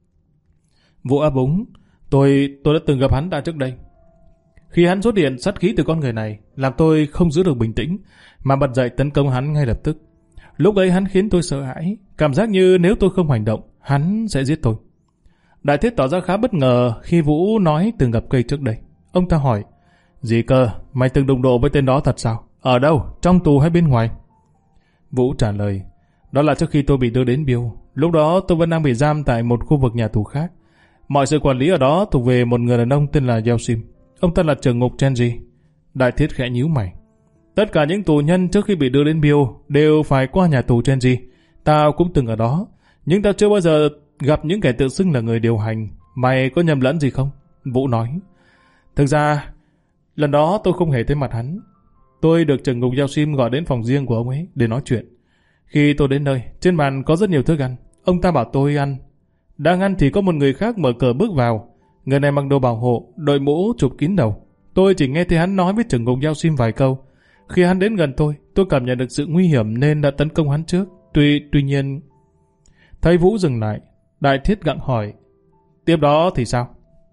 Vũ áp úng, tôi tôi đã từng gặp hắn đã trước đây. Khi hắn xuất hiện, sát khí từ con người này làm tôi không giữ được bình tĩnh mà bật dậy tấn công hắn ngay lập tức. Lúc ấy hắn khiến tôi sợ hãi, cảm giác như nếu tôi không hành động, hắn sẽ giết tôi. Đại Thiết tỏ ra khá bất ngờ khi Vũ nói từng gặp cây trước đây. Ông ta hỏi, gì cơ, mày từng đụng độ với tên đó thật sao? Ở đâu, trong tù hay bên ngoài? Vũ trả lời, đó là trước khi tôi bị đưa đến Biêu. Lúc đó tôi vẫn đang bị giam tại một khu vực nhà tù khác. Mọi sự quản lý ở đó thuộc về một người đàn ông tên là Yeltsin. Ông ta là trưởng ngục Chenji. Đại Thiết khẽ nhíu mày. Tất cả những tù nhân trước khi bị đưa đến Biêu đều phải qua nhà tù Chenji. Tao cũng từng ở đó, nhưng tao chưa bao giờ gặp những kẻ tự xưng là người điều hành. Mày có nhầm lẫn gì không? Vũ nói. Thực ra, lần đó tôi không hề thấy mặt hắn. Tôi được trưởng ngục Yeltsin gọi đến phòng riêng của ông ấy để nói chuyện. Khi tôi đến nơi, trên bàn có rất nhiều thức ăn. Ông ta bảo tôi ăn. Đang ăn thì có một người khác mở cửa bước vào. Người này mặc đồ bảo hộ, đội mũ chụp kín đầu. Tôi chỉ nghe thấy hắn nói với trưởng ngục Yeltsin vài câu. Khi hắn đến gần tôi, tôi cảm nhận được sự nguy hiểm nên đã tấn công hắn trước. Tuy tuy nhiên... Thấy Vũ dừng lại, Đại Thiết gặng hỏi, tiếp đó thì sao?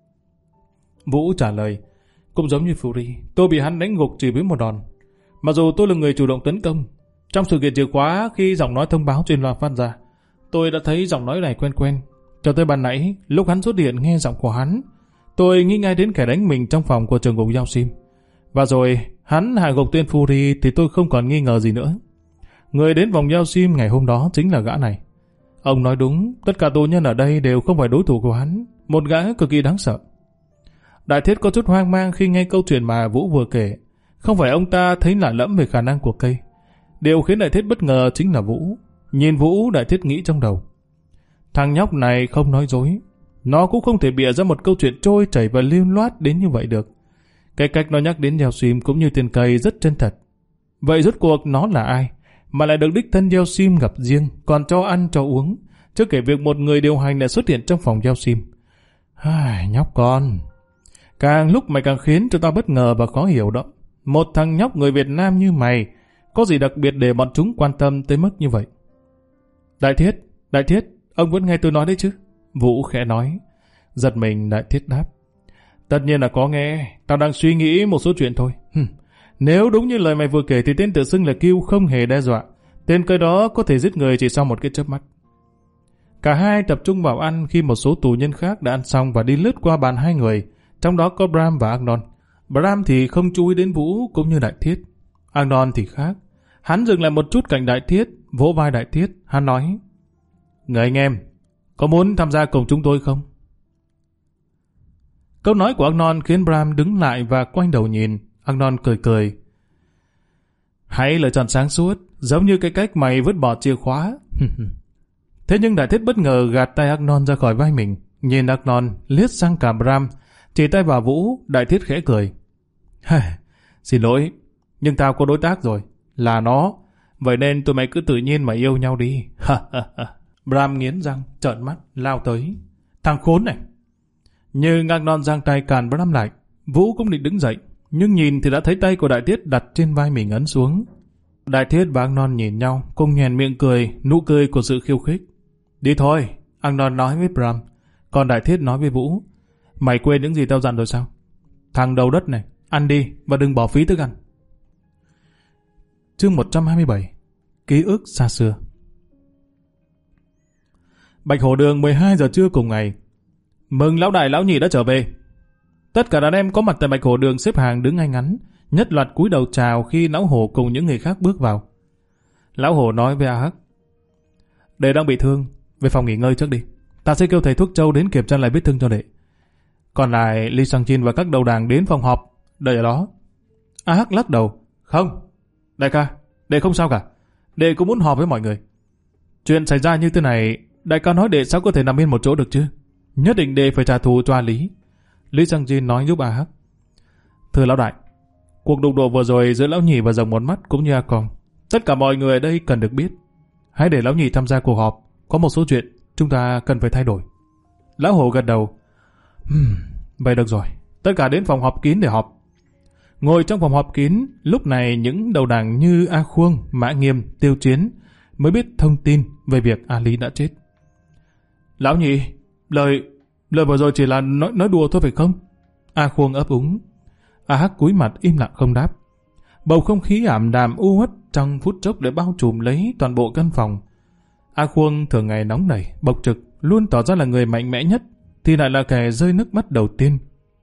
Vũ trả lời, cũng giống như Fury, tôi bị hắn đánh gục chỉ với một đòn. Mặc dù tôi là người chủ động tấn công, trong sự kiện chìa khóa khi giọng nói thông báo trên loa phát ra, tôi đã thấy giọng nói này quen quen. Cho tới ban nãy, lúc hắn xuất hiện nghe giọng của hắn, tôi nghĩ ngay đến kẻ đánh mình trong phòng của trưởng ngục Yeltsin. Và rồi, hắn hạ gục tên Fury thì tôi không còn nghi ngờ gì nữa. Người đến vòng Yeltsin ngày hôm đó chính là gã này. Ông nói đúng, tất cả tù nhân ở đây đều không phải đối thủ của hắn, một gã cực kỳ đáng sợ. Đại Thiết có chút hoang mang khi nghe câu chuyện mà Vũ vừa kể. Không phải ông ta thấy lạ lẫm về khả năng của cây. Điều khiến Đại Thiết bất ngờ chính là Vũ. Nhìn Vũ, Đại Thiết nghĩ trong đầu, thằng nhóc này không nói dối. Nó cũng không thể bịa ra một câu chuyện trôi chảy và lưu loát đến như vậy được. Cái cách nó nhắc đến Yeltsin cũng như tên cây rất chân thật. Vậy rốt cuộc nó là ai mà lại được đích thân Yeltsin gặp riêng, còn cho ăn cho uống, chưa kể việc một người điều hành lại xuất hiện trong phòng Yeltsin. Ai, nhóc con, càng lúc mày càng khiến cho tao bất ngờ và khó hiểu đó. Một thằng nhóc người Việt Nam như mày, có gì đặc biệt để bọn chúng quan tâm tới mức như vậy? Đại Thiết, Đại Thiết, ông vẫn nghe tôi nói đấy chứ? Vũ khẽ nói. Giật mình, Đại Thiết đáp, tất nhiên là có nghe, tao đang suy nghĩ một số chuyện thôi. Hừm. Nếu đúng như lời mày vừa kể thì tên tự xưng là Kiêu không hề đe dọa. Tên cây đó có thể giết người chỉ sau một cái chớp mắt. Cả hai tập trung vào ăn khi một số tù nhân khác đã ăn xong và đi lướt qua bàn hai người. trong đó có Bram và Agnon. Bram thì không chú ý đến Vũ cũng như Đại Thiết. Agnon thì khác. Hắn dừng lại một chút cạnh Đại Thiết, vỗ vai Đại Thiết. Hắn nói, người anh em, có muốn tham gia cùng chúng tôi không? Câu nói của Agnon khiến Bram đứng lại và quay đầu nhìn. Agnon cười cười. Hãy lựa chọn sáng suốt, giống như cái cách mày vứt bỏ chìa khóa. Thế nhưng Đại Thiết bất ngờ gạt tay Agnon ra khỏi vai mình. Nhìn Agnon liếc sang cả Bram, chỉ tay vào Vũ. Đại Thiết khẽ cười. Xin lỗi, nhưng tao có đối tác rồi, là nó. Vậy nên tụi mày cứ tự nhiên mà yêu nhau đi. Bram nghiến răng, trợn mắt, lao tới. Thằng khốn này! Nhưng Agnon giang tay cản Bram lại. Vũ cũng định đứng dậy, nhưng nhìn thì đã thấy tay của Đại Thiết đặt trên vai mình ấn xuống. Đại Thiết và Agnon nhìn nhau, cùng nhoẻn miệng cười, nụ cười của sự khiêu khích. Đi thôi, Agnon nói với Bram. Còn Đại Thiết nói với Vũ, mày quên những gì tao dặn rồi sao? Thằng đầu đất này, ăn đi và đừng bỏ phí thức ăn. Chương một trăm hai mươi bảy. Ký ức xa xưa. Bạch Hổ Đường mười hai giờ trưa cùng ngày. Mừng lão đại lão nhị đã trở về. Tất cả đàn em có mặt tại Bạch Hổ Đường xếp hàng đứng ngay ngắn, nhất loạt cúi đầu chào khi lão Hổ cùng những người khác bước vào. Lão Hổ nói với A Hắc, đệ đang bị thương, về phòng nghỉ ngơi trước đi. Ta sẽ kêu thầy thuốc Châu đến kiểm tra lại vết thương cho đệ. Còn lại Lee Sang Jin và các đầu đảng đến phòng họp, đợi ở đó. A Hắc lắc đầu, không, đại ca, đệ không sao cả. Đệ cũng muốn họp với mọi người. Chuyện xảy ra như thế này, đại ca nói đệ sao có thể nằm yên một chỗ được chứ? Nhất định đệ phải trả thù cho A Lý. Lee Sang Jin nói giúp A Hắc. Thưa lão đại, cuộc đụng độ vừa rồi giữa lão nhị và rồng một mắt cũng như A Còng, tất cả mọi người ở đây cần được biết. Hãy để lão nhị tham gia cuộc họp. Có một số chuyện chúng ta cần phải thay đổi. Lão Hổ gật đầu. Hmm, vậy được rồi, tất cả đến phòng họp kín để họp. Ngồi trong phòng họp kín, lúc này những đầu đảng như A Khuông, Mã Nghiêm, Tiêu Chiến mới biết thông tin về việc A Lý đã chết. Lão nhị, lời lời vừa rồi chỉ là nói nói đùa thôi phải không? A Khuông ấp úng. A Hắc cúi mặt im lặng không đáp. Bầu không khí ảm đạm u uất trong phút chốc để bao trùm lấy toàn bộ căn phòng. A Khuông thường ngày nóng nảy, bộc trực, luôn tỏ ra là người mạnh mẽ nhất, thì lại là kẻ rơi nước mắt đầu tiên.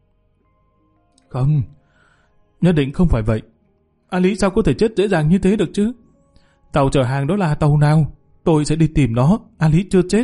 Không, nhất định không phải vậy. A Lý sao có thể chết dễ dàng như thế được chứ? Tàu chở hàng đó là tàu nào? Tôi sẽ đi tìm nó, A Lý chưa chết.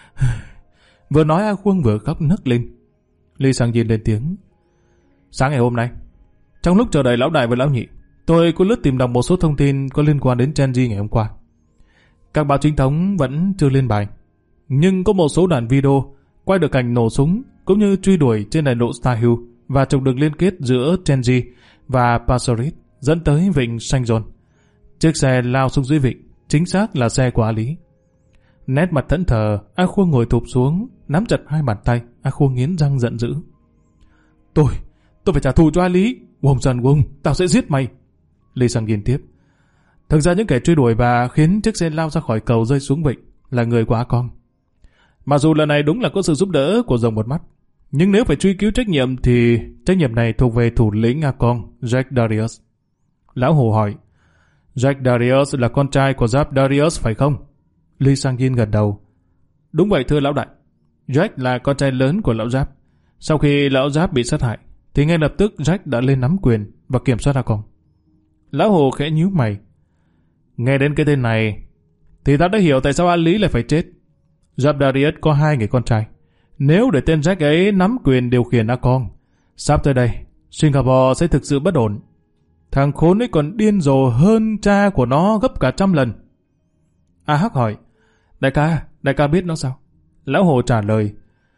Vừa nói A Khuông vừa khóc nấc lên. Lee Sang Jin lên tiếng. Sáng ngày hôm nay, trong lúc chờ đợi lão đại và lão nhị, tôi có lướt tìm đọc một số thông tin có liên quan đến Chenji ngày hôm qua. Các báo chính thống vẫn chưa lên bài, nhưng có một số đoạn video quay được cảnh nổ súng cũng như truy đuổi trên đại lộ Star Hill và trục đường liên kết giữa Chenji và Passerit dẫn tới vịnh Saint-John. Chiếc xe lao xuống dưới vịnh, chính xác là xe của A Lý. Nét mặt thẫn thờ, A Khuông ngồi thụp xuống, nắm chặt hai bàn tay. A Khuông nghiến răng giận dữ. Tôi, tôi phải trả thù cho A Lý. Wong San Wong, tao sẽ giết mày. Lee Sang Jin tiếp. Thực ra những kẻ truy đuổi và khiến chiếc xe lao ra khỏi cầu rơi xuống vịnh là người của A Kong. Mặc dù lần này đúng là có sự giúp đỡ của rồng một mắt, nhưng nếu phải truy cứu trách nhiệm thì trách nhiệm này thuộc về thủ lĩnh A Kong, Jack Darius. Lão Hồ hỏi, Jack Darius là con trai của Giáp Darius phải không? Lee Sang Jin gật đầu. Đúng vậy thưa lão đại. Jack là con trai lớn của lão Giáp. Sau khi lão Giáp bị sát hại, thì ngay lập tức Jack đã lên nắm quyền và kiểm soát A Kong. Lão Hồ khẽ nhíu mày. Nghe đến cái tên này, thì ta đã hiểu tại sao A Lý lại phải chết. Giáp Darius có hai người con trai. Nếu để tên Jack ấy nắm quyền điều khiển A Kong, sắp tới đây, Singapore sẽ thực sự bất ổn. Thằng khốn ấy còn điên rồ hơn cha của nó gấp cả trăm lần. A Hắc hỏi, đại ca, đại ca biết nó sao? Lão Hồ trả lời,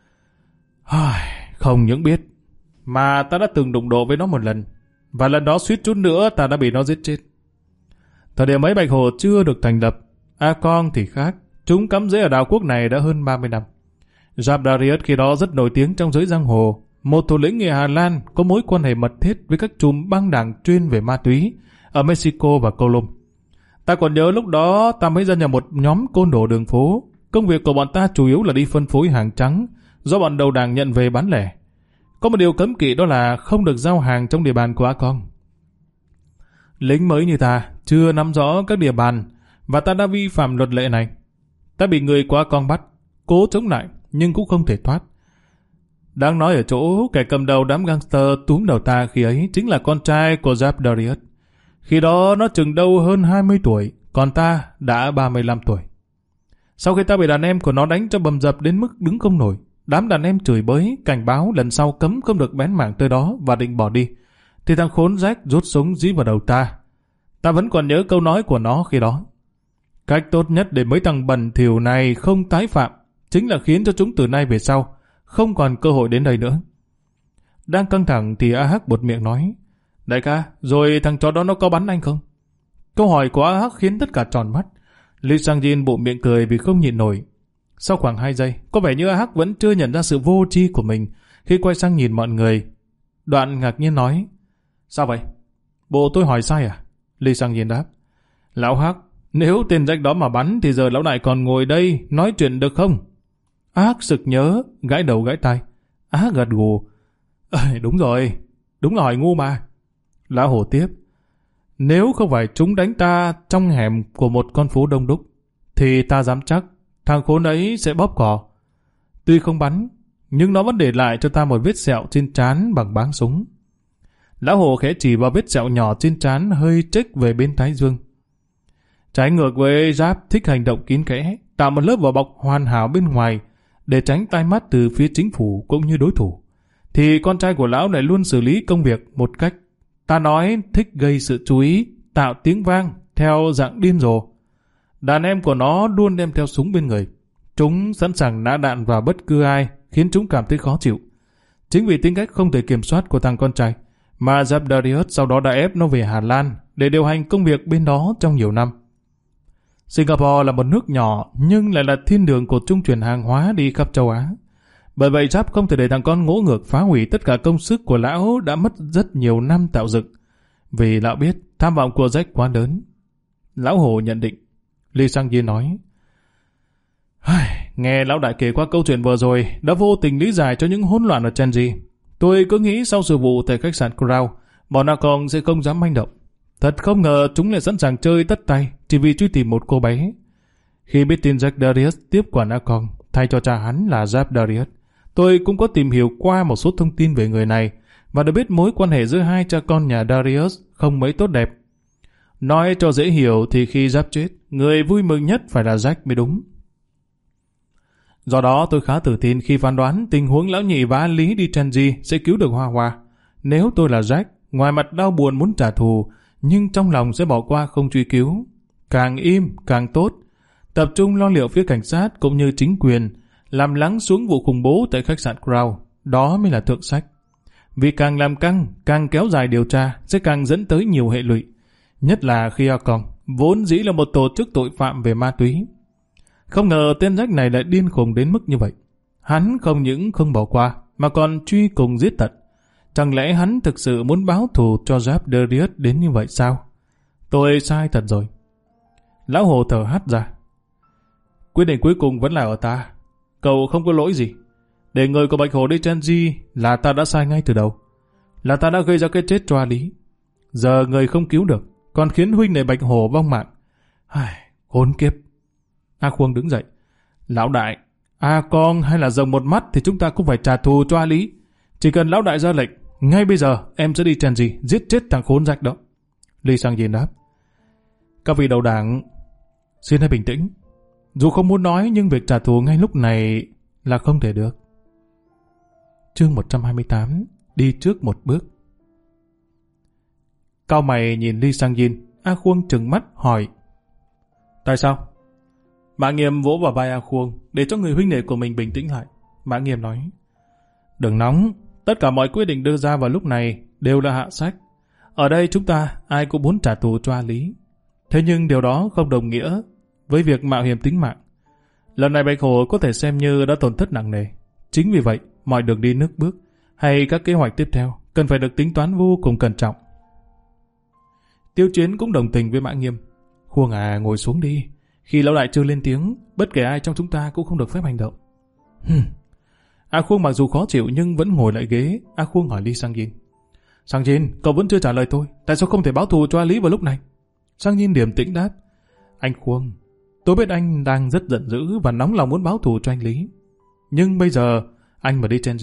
không những biết, mà ta đã từng đụng độ với nó một lần, và lần đó suýt chút nữa ta đã bị nó giết chết. Thời điểm ấy Bạch Hồ chưa được thành lập, A Kong thì khác, chúng cắm rễ ở đảo quốc này đã hơn ba mươi năm. Giáp Darius khi đó rất nổi tiếng trong giới giang hồ, một thủ lĩnh người Hà Lan có mối quan hệ mật thiết với các chùm băng đảng chuyên về ma túy ở Mexico và Colom. Ta còn nhớ lúc đó ta mới gia nhập một nhóm côn đồ đường phố. Công việc của bọn ta chủ yếu là đi phân phối hàng trắng do bọn đầu đảng nhận về bán lẻ. Có một điều cấm kỵ đó là không được giao hàng trong địa bàn của A Kong. Lính mới như ta chưa nắm rõ các địa bàn và ta đã vi phạm luật lệ này. Ta bị người của A Kong bắt, cố chống lại nhưng cũng không thể thoát. Đang nói ở chỗ kẻ cầm đầu đám gangster túm đầu ta khi ấy chính là con trai của Giáp Darius. Khi đó nó chừng đâu hơn hai mươi tuổi, còn ta đã ba mươi lăm tuổi. Sau khi ta bị đàn em của nó đánh cho bầm dập đến mức đứng không nổi, đám đàn em chửi bới, cảnh báo lần sau cấm không được bén mảng tới đó và định bỏ đi, thì thằng khốn Jack rút súng dí vào đầu ta. Ta vẫn còn nhớ câu nói của nó khi đó. Cách tốt nhất để mấy thằng bẩn thỉu này không tái phạm chính là khiến cho chúng từ nay về sau không còn cơ hội đến đây nữa. Đang căng thẳng thì A Hắc buột miệng nói: Đại ca, rồi thằng chó đó nó có bắn anh không? Câu hỏi của A Hắc khiến tất cả tròn mắt. Lee Sang-jin bụng miệng cười vì không nhịn nổi. Sau khoảng hai giây, có vẻ như A Hắc vẫn chưa nhận ra sự vô tri của mình khi quay sang nhìn mọi người. Đoạn ngạc nhiên nói: Sao vậy? Bộ tôi hỏi sai à? Lee Sang-jin đáp: Lão Hắc, nếu tên Jack đó mà bắn thì giờ lão đại còn ngồi đây nói chuyện được không? A Hắc sực nhớ, gãi đầu gãi tai. A Hắc gật gù: À, đúng rồi, đúng là hỏi ngu mà. Lão Hổ tiếp: Nếu không phải chúng đánh ta trong hẻm của một con phố đông đúc, thì ta dám chắc thằng khốn ấy sẽ bóp cò. Tuy không bắn, nhưng nó vẫn để lại cho ta một vết sẹo trên trán bằng báng súng. Lão Hổ khẽ chỉ vào vết sẹo nhỏ trên trán hơi trích về bên thái dương. Trái ngược với Giáp thích hành động kín kẽ, tạo một lớp vỏ bọc hoàn hảo bên ngoài để tránh tai mắt từ phía chính phủ cũng như đối thủ, thì con trai của lão lại luôn xử lý công việc một cách, ta nói, thích gây sự chú ý, tạo tiếng vang theo dạng điên rồ. Đàn em của nó luôn đem theo súng bên người. Chúng sẵn sàng nã đạn vào bất cứ ai khiến chúng cảm thấy khó chịu. Chính vì tính cách không thể kiểm soát của thằng con trai mà Giáp Darius sau đó đã ép nó về Hà Lan để điều hành công việc bên đó trong nhiều năm. Singapore là một nước nhỏ nhưng lại là thiên đường của trung chuyển hàng hóa đi khắp châu Á. Bởi vậy Giáp không thể để thằng con ngỗ ngược phá hủy tất cả công sức của lão đã mất rất nhiều năm tạo dựng. Vì lão biết tham vọng của Jack quá lớn. Lão Hổ nhận định. Lee Sang-jin nói: Nghe lão đại kể qua câu chuyện vừa rồi đã vô tình lý giải cho những hỗn loạn ở Changi. Tôi cứ nghĩ sau sự vụ tại khách sạn Crown, bọn Nakong sẽ không dám manh động. Thật không ngờ chúng lại sẵn sàng chơi tất tay chỉ vì truy tìm một cô bé. Khi biết tin Jack Darius tiếp quản Nakong thay cho cha hắn là Giáp Darius, tôi cũng có tìm hiểu qua một số thông tin về người này và được biết mối quan hệ giữa hai cha con nhà Darius không mấy tốt đẹp. Nói cho dễ hiểu thì khi Giáp chết, người vui mừng nhất phải là Jack mới đúng. Do đó tôi khá tự tin khi phán đoán tình huống lão nhị và Lý đi Changi sẽ cứu được Hoa Hoa. Nếu tôi là Jack, ngoài mặt đau buồn muốn trả thù, nhưng trong lòng sẽ bỏ qua không truy cứu. Càng im càng tốt. Tập trung lo liệu phía cảnh sát cũng như chính quyền, làm lắng xuống vụ khủng bố tại khách sạn Crown. Đó mới là thượng sách. Vì càng làm căng, càng kéo dài điều tra sẽ càng dẫn tới nhiều hệ lụy. Nhất là khi Akong vốn dĩ là một tổ chức tội phạm về ma túy. Không ngờ tên Jack này lại điên khùng đến mức như vậy. Hắn không những không bỏ qua mà còn truy cùng giết tận. Chẳng lẽ hắn thực sự muốn báo thù cho Giáp Darius đến như vậy sao? Tôi sai thật rồi. Lão Hồ thở hắt ra. Quyết định cuối cùng vẫn là ở ta. Cậu không có lỗi gì. Để người của Bạch Hổ đi Changi là ta đã sai ngay từ đầu. Là ta đã gây ra cái chết cho A Lý. Giờ người không cứu được, còn khiến huynh này Bạch Hổ vong mạng. Ai, khốn kiếp. A Khuông đứng dậy. Lão đại, A Con hay là rồng một mắt thì chúng ta cũng phải trả thù cho A Lý. Chỉ cần lão đại ra lệnh, ngay bây giờ em sẽ đi Changi giết chết thằng khốn Jack đó. Lee Sang-jin đáp. Các vị đầu đảng, xin hãy bình tĩnh. Dù không muốn nói nhưng việc trả thù ngay lúc này là không thể được. Chương một trăm hai mươi tám. Đi trước một bước. Cao mày nhìn Lee Sang-jin, A Khuông trừng mắt hỏi. Tại sao? Mã Nghiêm vỗ vào vai A Khuông để cho người huynh đệ của mình bình tĩnh lại. Mã Nghiêm nói. Đừng nóng, tất cả mọi quyết định đưa ra vào lúc này đều là hạ sách. Ở đây chúng ta ai cũng muốn trả thù cho A Lý. Thế nhưng điều đó không đồng nghĩa với việc mạo hiểm tính mạng. Lần này Bạch Hổ có thể xem như đã tổn thất nặng nề. Chính vì vậy, mọi đường đi nước bước hay các kế hoạch tiếp theo cần phải được tính toán vô cùng cẩn trọng. Tiêu Chiến cũng đồng tình với Mã Nghiêm. Khuông à, ngồi xuống đi. Khi lão đại chưa lên tiếng, bất kể ai trong chúng ta cũng không được phép hành động. Hừm. A Khuông mặc dù khó chịu nhưng vẫn ngồi lại ghế. A Khuông hỏi Lee Sang-jin. Sang-jin, cậu vẫn chưa trả lời tôi. Tại sao không thể báo thù cho A Lý vào lúc này? Sang-jin điềm tĩnh đáp. Anh Khuông, tôi biết anh đang rất giận dữ và nóng lòng muốn báo thù cho anh Lý. Nhưng bây giờ, anh mà đi Changi,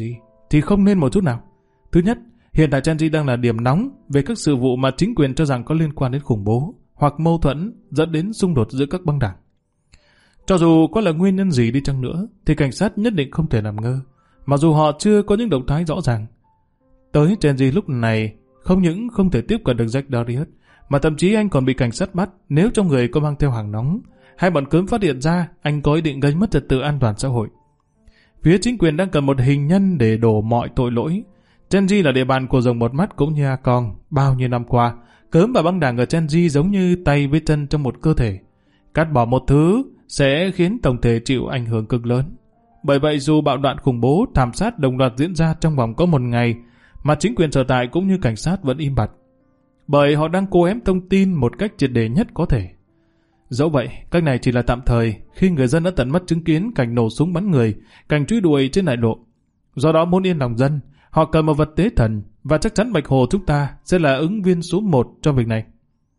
thì không nên một chút nào. Thứ nhất, hiện tại Chenji đang là điểm nóng về các sự vụ mà chính quyền cho rằng có liên quan đến khủng bố hoặc mâu thuẫn dẫn đến xung đột giữa các băng đảng. Cho dù có là nguyên nhân gì đi chăng nữa, thì cảnh sát nhất định không thể làm ngơ, mặc dù họ chưa có những động thái rõ ràng. Tới Chenji lúc này không những không thể tiếp cận được Jack Darius, mà thậm chí anh còn bị cảnh sát bắt nếu trong người có mang theo hàng nóng, hay bọn cướp phát hiện ra anh có ý định gây mất trật tự an toàn xã hội. Phía chính quyền đang cần một hình nhân để đổ mọi tội lỗi. Chenji là địa bàn của Rồng Một Mắt cũng như A Kong. Bao nhiêu năm qua, cớm và băng đảng ở Chenji giống như tay với chân trong một cơ thể. Cắt bỏ một thứ sẽ khiến tổng thể chịu ảnh hưởng cực lớn. Bởi vậy dù bạo loạn khủng bố, thảm sát đồng loạt diễn ra trong vòng có một ngày, mà chính quyền sở tại cũng như cảnh sát vẫn im bặt. Bởi họ đang cố ém thông tin một cách triệt để nhất có thể. Dẫu vậy, cách này chỉ là tạm thời khi người dân đã tận mắt chứng kiến cảnh nổ súng bắn người, cảnh truy đuổi trên đại lộ. Do đó muốn yên lòng dân, họ cần một vật tế thần, và chắc chắn Bạch Hồ chúng ta sẽ là ứng viên số một trong việc này.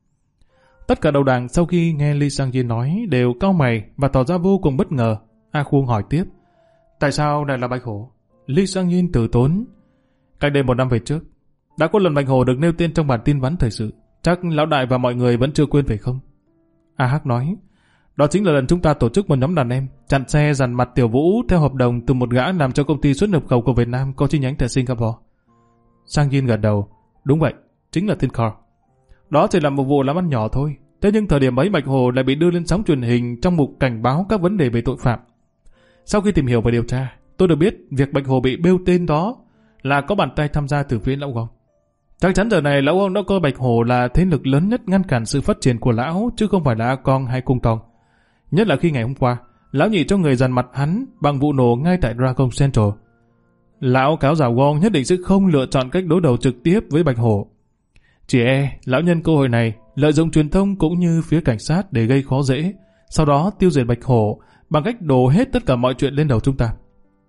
Tất cả đầu đảng sau khi nghe Lee Sang-jin nói đều cau mày và tỏ ra vô cùng bất ngờ. A Khuông hỏi tiếp, tại sao lại là Bạch Hồ? Lee Sang-jin từ tốn, cách đây một năm về trước, đã có lần Bạch Hồ được nêu tên trong bản tin vắn thời sự. Chắc lão đại và mọi người vẫn chưa quên phải không? A Hắc nói, đó chính là lần chúng ta tổ chức một nhóm đàn em chặn xe dàn mặt Tiểu Vũ theo hợp đồng từ một gã làm cho công ty xuất nhập khẩu của Việt Nam có chi nhánh tại Singapore. Sang-jin gật đầu, đúng vậy, chính là Tinker. Đó chỉ là một vụ làm ăn nhỏ thôi. Thế nhưng thời điểm ấy Bạch Hồ lại bị đưa lên sóng truyền hình trong mục cảnh báo các vấn đề về tội phạm. Sau khi tìm hiểu và điều tra, tôi được biết việc Bạch Hồ bị bêu tên đó là có bàn tay tham gia từ phía lão Gong. Chắc chắn giờ này lão Gong đã coi Bạch Hồ là thế lực lớn nhất ngăn cản sự phát triển của lão, chứ không phải là A Kong hay Cung Tong. Nhất là khi ngày hôm qua, lão nhị cho người dàn mặt hắn bằng vụ nổ ngay tại Dragon Central. Lão cáo già Gong nhất định sẽ không lựa chọn cách đối đầu trực tiếp với Bạch Hồ. Chỉ e, lão nhân cơ hội này lợi dụng truyền thông cũng như phía cảnh sát để gây khó dễ, sau đó tiêu diệt Bạch Hồ bằng cách đổ hết tất cả mọi chuyện lên đầu chúng ta.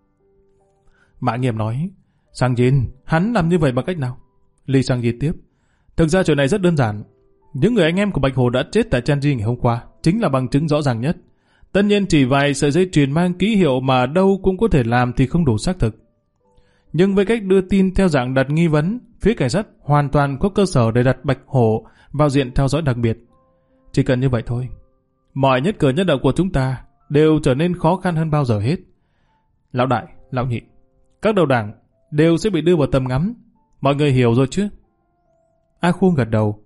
Mã Nghiêm nói, Sang-jin, hắn làm như vậy bằng cách nào? Lee Sang-jin tiếp, thực ra chuyện này rất đơn giản. Những người anh em của Bạch Hồ đã chết tại Chenji ngày hôm qua chính là bằng chứng rõ ràng nhất. Tất nhiên chỉ vài sợi dây chuyền mang ký hiệu mà đâu cũng có thể làm thì không đủ xác thực. Nhưng với cách đưa tin theo dạng đặt nghi vấn, phía cảnh sát hoàn toàn có cơ sở để đặt Bạch Hồ vào diện theo dõi đặc biệt. Chỉ cần như vậy thôi, mọi nhất cử nhất động của chúng ta đều trở nên khó khăn hơn bao giờ hết. Lão đại, lão nhị, các đầu đảng đều sẽ bị đưa vào tầm ngắm. Mọi người hiểu rồi chứ? A Khuông gật đầu.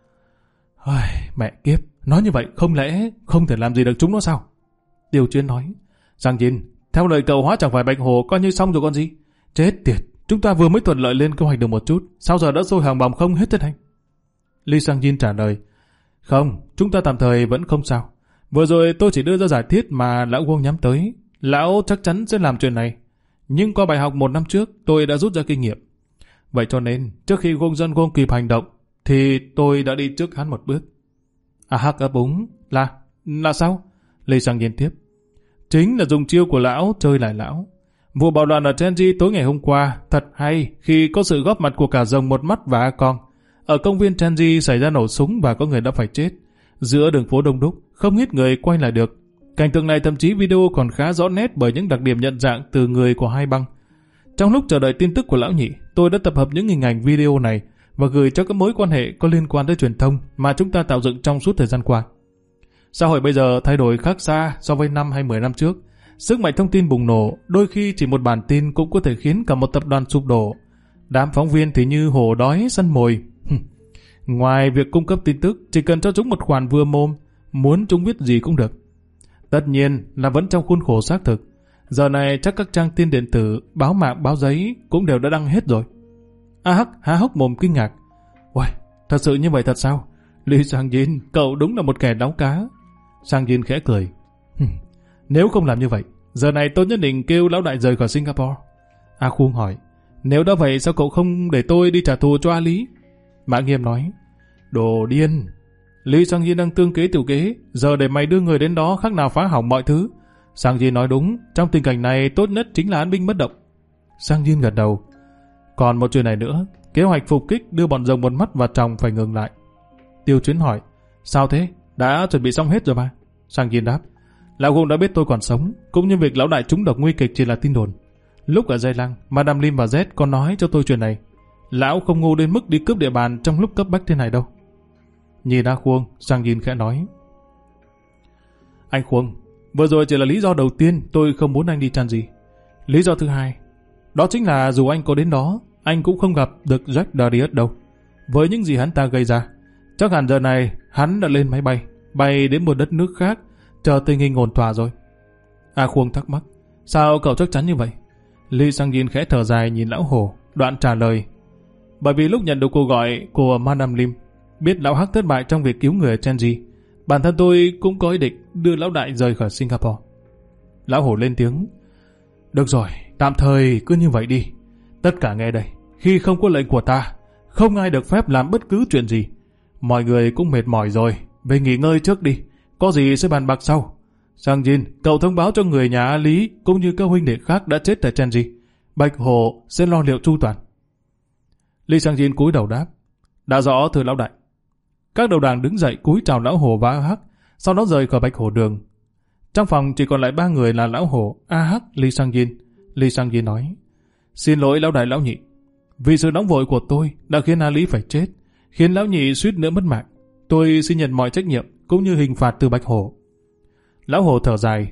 Mẹ kiếp, nói như vậy không lẽ không thể làm gì được chúng nó sao? Tiêu Chuyên nói, Sang-jin, theo lời cậu hóa chẳng phải Bạch Hồ coi như xong rồi còn gì. Chết tiệt, chúng ta vừa mới thuận lợi lên kế hoạch được một chút, sao giờ đã sôi hàng bòng không hết thế này? Lee Sang-jin trả lời, không, chúng ta tạm thời vẫn không sao. Vừa rồi tôi chỉ đưa ra giải thiết mà lão Gong nhắm tới. Lão chắc chắn sẽ làm chuyện này. Nhưng qua bài học một năm trước, tôi đã rút ra kinh nghiệm. Vậy cho nên, trước khi Gong Dân Gong kịp hành động, thì tôi đã đi trước hắn một bước. À hắc ấp úng, là, là sao? Lee Sang-jin tiếp. Chính là dùng chiêu của lão chơi lại lão. Vụ bạo loạn ở Chenji tối ngày hôm qua thật hay khi có sự góp mặt của cả Rồng Một Mắt và A Kong. Ở công viên Chenji xảy ra nổ súng và có người đã phải chết. Giữa đường phố đông đúc, không ít người quay lại được. Cảnh tượng này thậm chí video còn khá rõ nét bởi những đặc điểm nhận dạng từ người của hai băng. Trong lúc chờ đợi tin tức của lão nhị, tôi đã tập hợp những hình ảnh video này và gửi cho các mối quan hệ có liên quan tới truyền thông mà chúng ta tạo dựng trong suốt thời gian qua. Xã hội bây giờ thay đổi khác xa so với năm hay mười năm trước. Sức mạnh thông tin bùng nổ, đôi khi chỉ một bản tin cũng có thể khiến cả một tập đoàn sụp đổ. Đám phóng viên thì như hổ đói săn mồi. Ngoài việc cung cấp tin tức, chỉ cần cho chúng một khoản vừa mồm, muốn chúng viết gì cũng được. Tất nhiên là vẫn trong khuôn khổ xác thực. Giờ này chắc các trang tin điện tử, báo mạng, báo giấy cũng đều đã đăng hết rồi. A Hắc há hốc mồm kinh ngạc. Uầy, thật sự như vậy thật sao? Lee Sang-jin, cậu đúng là một kẻ đóng cá. Sang-jin khẽ cười. Nếu không làm như vậy, giờ này tôi nhất định kêu lão đại rời khỏi Singapore. A Khuông hỏi, nếu đã vậy sao cậu không để tôi đi trả thù cho A Lý? Mã Nghiêm nói, đồ điên. Lee Sang-jin đang tương kế tiểu kế, giờ để mày đưa người đến đó khác nào phá hỏng mọi thứ. Sang-jin nói đúng, trong tình cảnh này tốt nhất chính là án binh bất động. Sang-jin gật đầu. Còn một chuyện này nữa, kế hoạch phục kích đưa bọn Rồng Một Mắt vào trong phải ngừng lại. Tiêu Chuyến hỏi, sao thế? Đã chuẩn bị xong hết rồi mà. Sang-jin đáp, lão Gong đã biết tôi còn sống, cũng như việc lão đại trúng độc nguy kịch chỉ là tin đồn. Lúc ở dây lăng, Madame Lim và Z có nói cho tôi chuyện này. Lão không ngu đến mức đi cướp địa bàn trong lúc cấp bách thế này đâu. Nhìn A Khuông, Sang Yin khẽ nói. Anh Khuông, vừa rồi chỉ là lý do đầu tiên tôi không muốn anh đi chăn gì. Lý do thứ hai, đó chính là dù anh có đến đó, anh cũng không gặp được Jack Darius đâu. Với những gì hắn ta gây ra, chắc hẳn giờ này hắn đã lên máy bay, bay đến một đất nước khác, chờ tình hình ổn thỏa rồi. A Khuông thắc mắc, sao cậu chắc chắn như vậy? Lee Sang Yin khẽ thở dài nhìn lão hổ, đoạn trả lời. Bởi vì lúc nhận được cuộc gọi của Madame Lim, biết lão Hắc thất bại trong việc cứu người ở Chenji, bản thân tôi cũng có ý định đưa lão đại rời khỏi Singapore. Lão hổ lên tiếng. Được rồi, tạm thời cứ như vậy đi. Tất cả nghe đây, khi không có lệnh của ta, không ai được phép làm bất cứ chuyện gì. Mọi người cũng mệt mỏi rồi, về nghỉ ngơi trước đi, có gì sẽ bàn bạc sau. Sang Jin, cậu thông báo cho người nhà A Lý cũng như các huynh đệ khác đã chết tại Chenji. Bạch Hổ sẽ lo liệu chu toàn. Lee Sang Jin cúi đầu đáp. Đã rõ thưa lão đại. Các đầu đảng đứng dậy cúi chào lão hổ và A Hắc, sau đó rời khỏi Bạch Hổ đường. Trong phòng chỉ còn lại ba người là lão hổ, A Hắc, Lee Sang Jin. Lee Sang Jin nói. Xin lỗi lão đại lão nhị. Vì sự nóng vội của tôi đã khiến A Lý phải chết, khiến lão nhị suýt nữa mất mạng. Tôi xin nhận mọi trách nhiệm cũng như hình phạt từ Bạch Hổ. Lão hổ thở dài.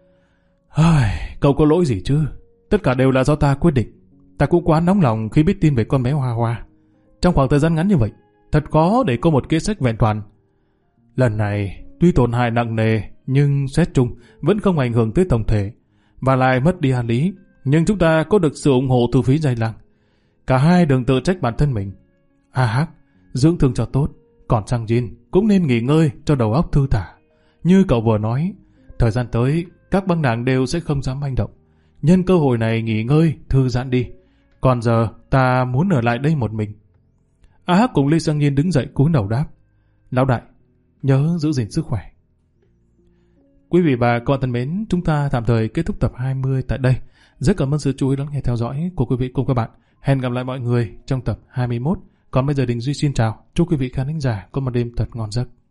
Cậu có lỗi gì chứ? Tất cả đều là do ta quyết định. Ta cũng quá nóng lòng khi biết tin về con bé Hoa Hoa. Trong khoảng thời gian ngắn như vậy, thật khó để có một kế sách vẹn toàn. Lần này, tuy tổn hại nặng nề, nhưng xét chung vẫn không ảnh hưởng tới tổng thể. Và lại mất đi A Lý, nhưng chúng ta có được sự ủng hộ từ phía Dây Lăng. Cả hai đừng tự trách bản thân mình. A Hắc, dưỡng thương cho tốt, còn Sang Jin cũng nên nghỉ ngơi cho đầu óc thư thả. Như cậu vừa nói, thời gian tới, các băng đảng đều sẽ không dám manh động. Nhân cơ hội này nghỉ ngơi, thư giãn đi. Còn giờ, ta muốn ở lại đây một mình. A Hắc cùng Lee Sang Yin đứng dậy cúi đầu đáp. Lão đại, nhớ giữ gìn sức khỏe. Quý vị và các bạn thân mến, chúng ta tạm thời kết thúc tập hai mươi tại đây. Rất cảm ơn sự chú ý lắng nghe theo dõi của quý vị cùng các bạn. Hẹn gặp lại mọi người trong tập hai mươi mốt. Còn bây giờ Đình Duy xin chào. Chúc quý vị khán thính giả có một đêm thật ngon giấc.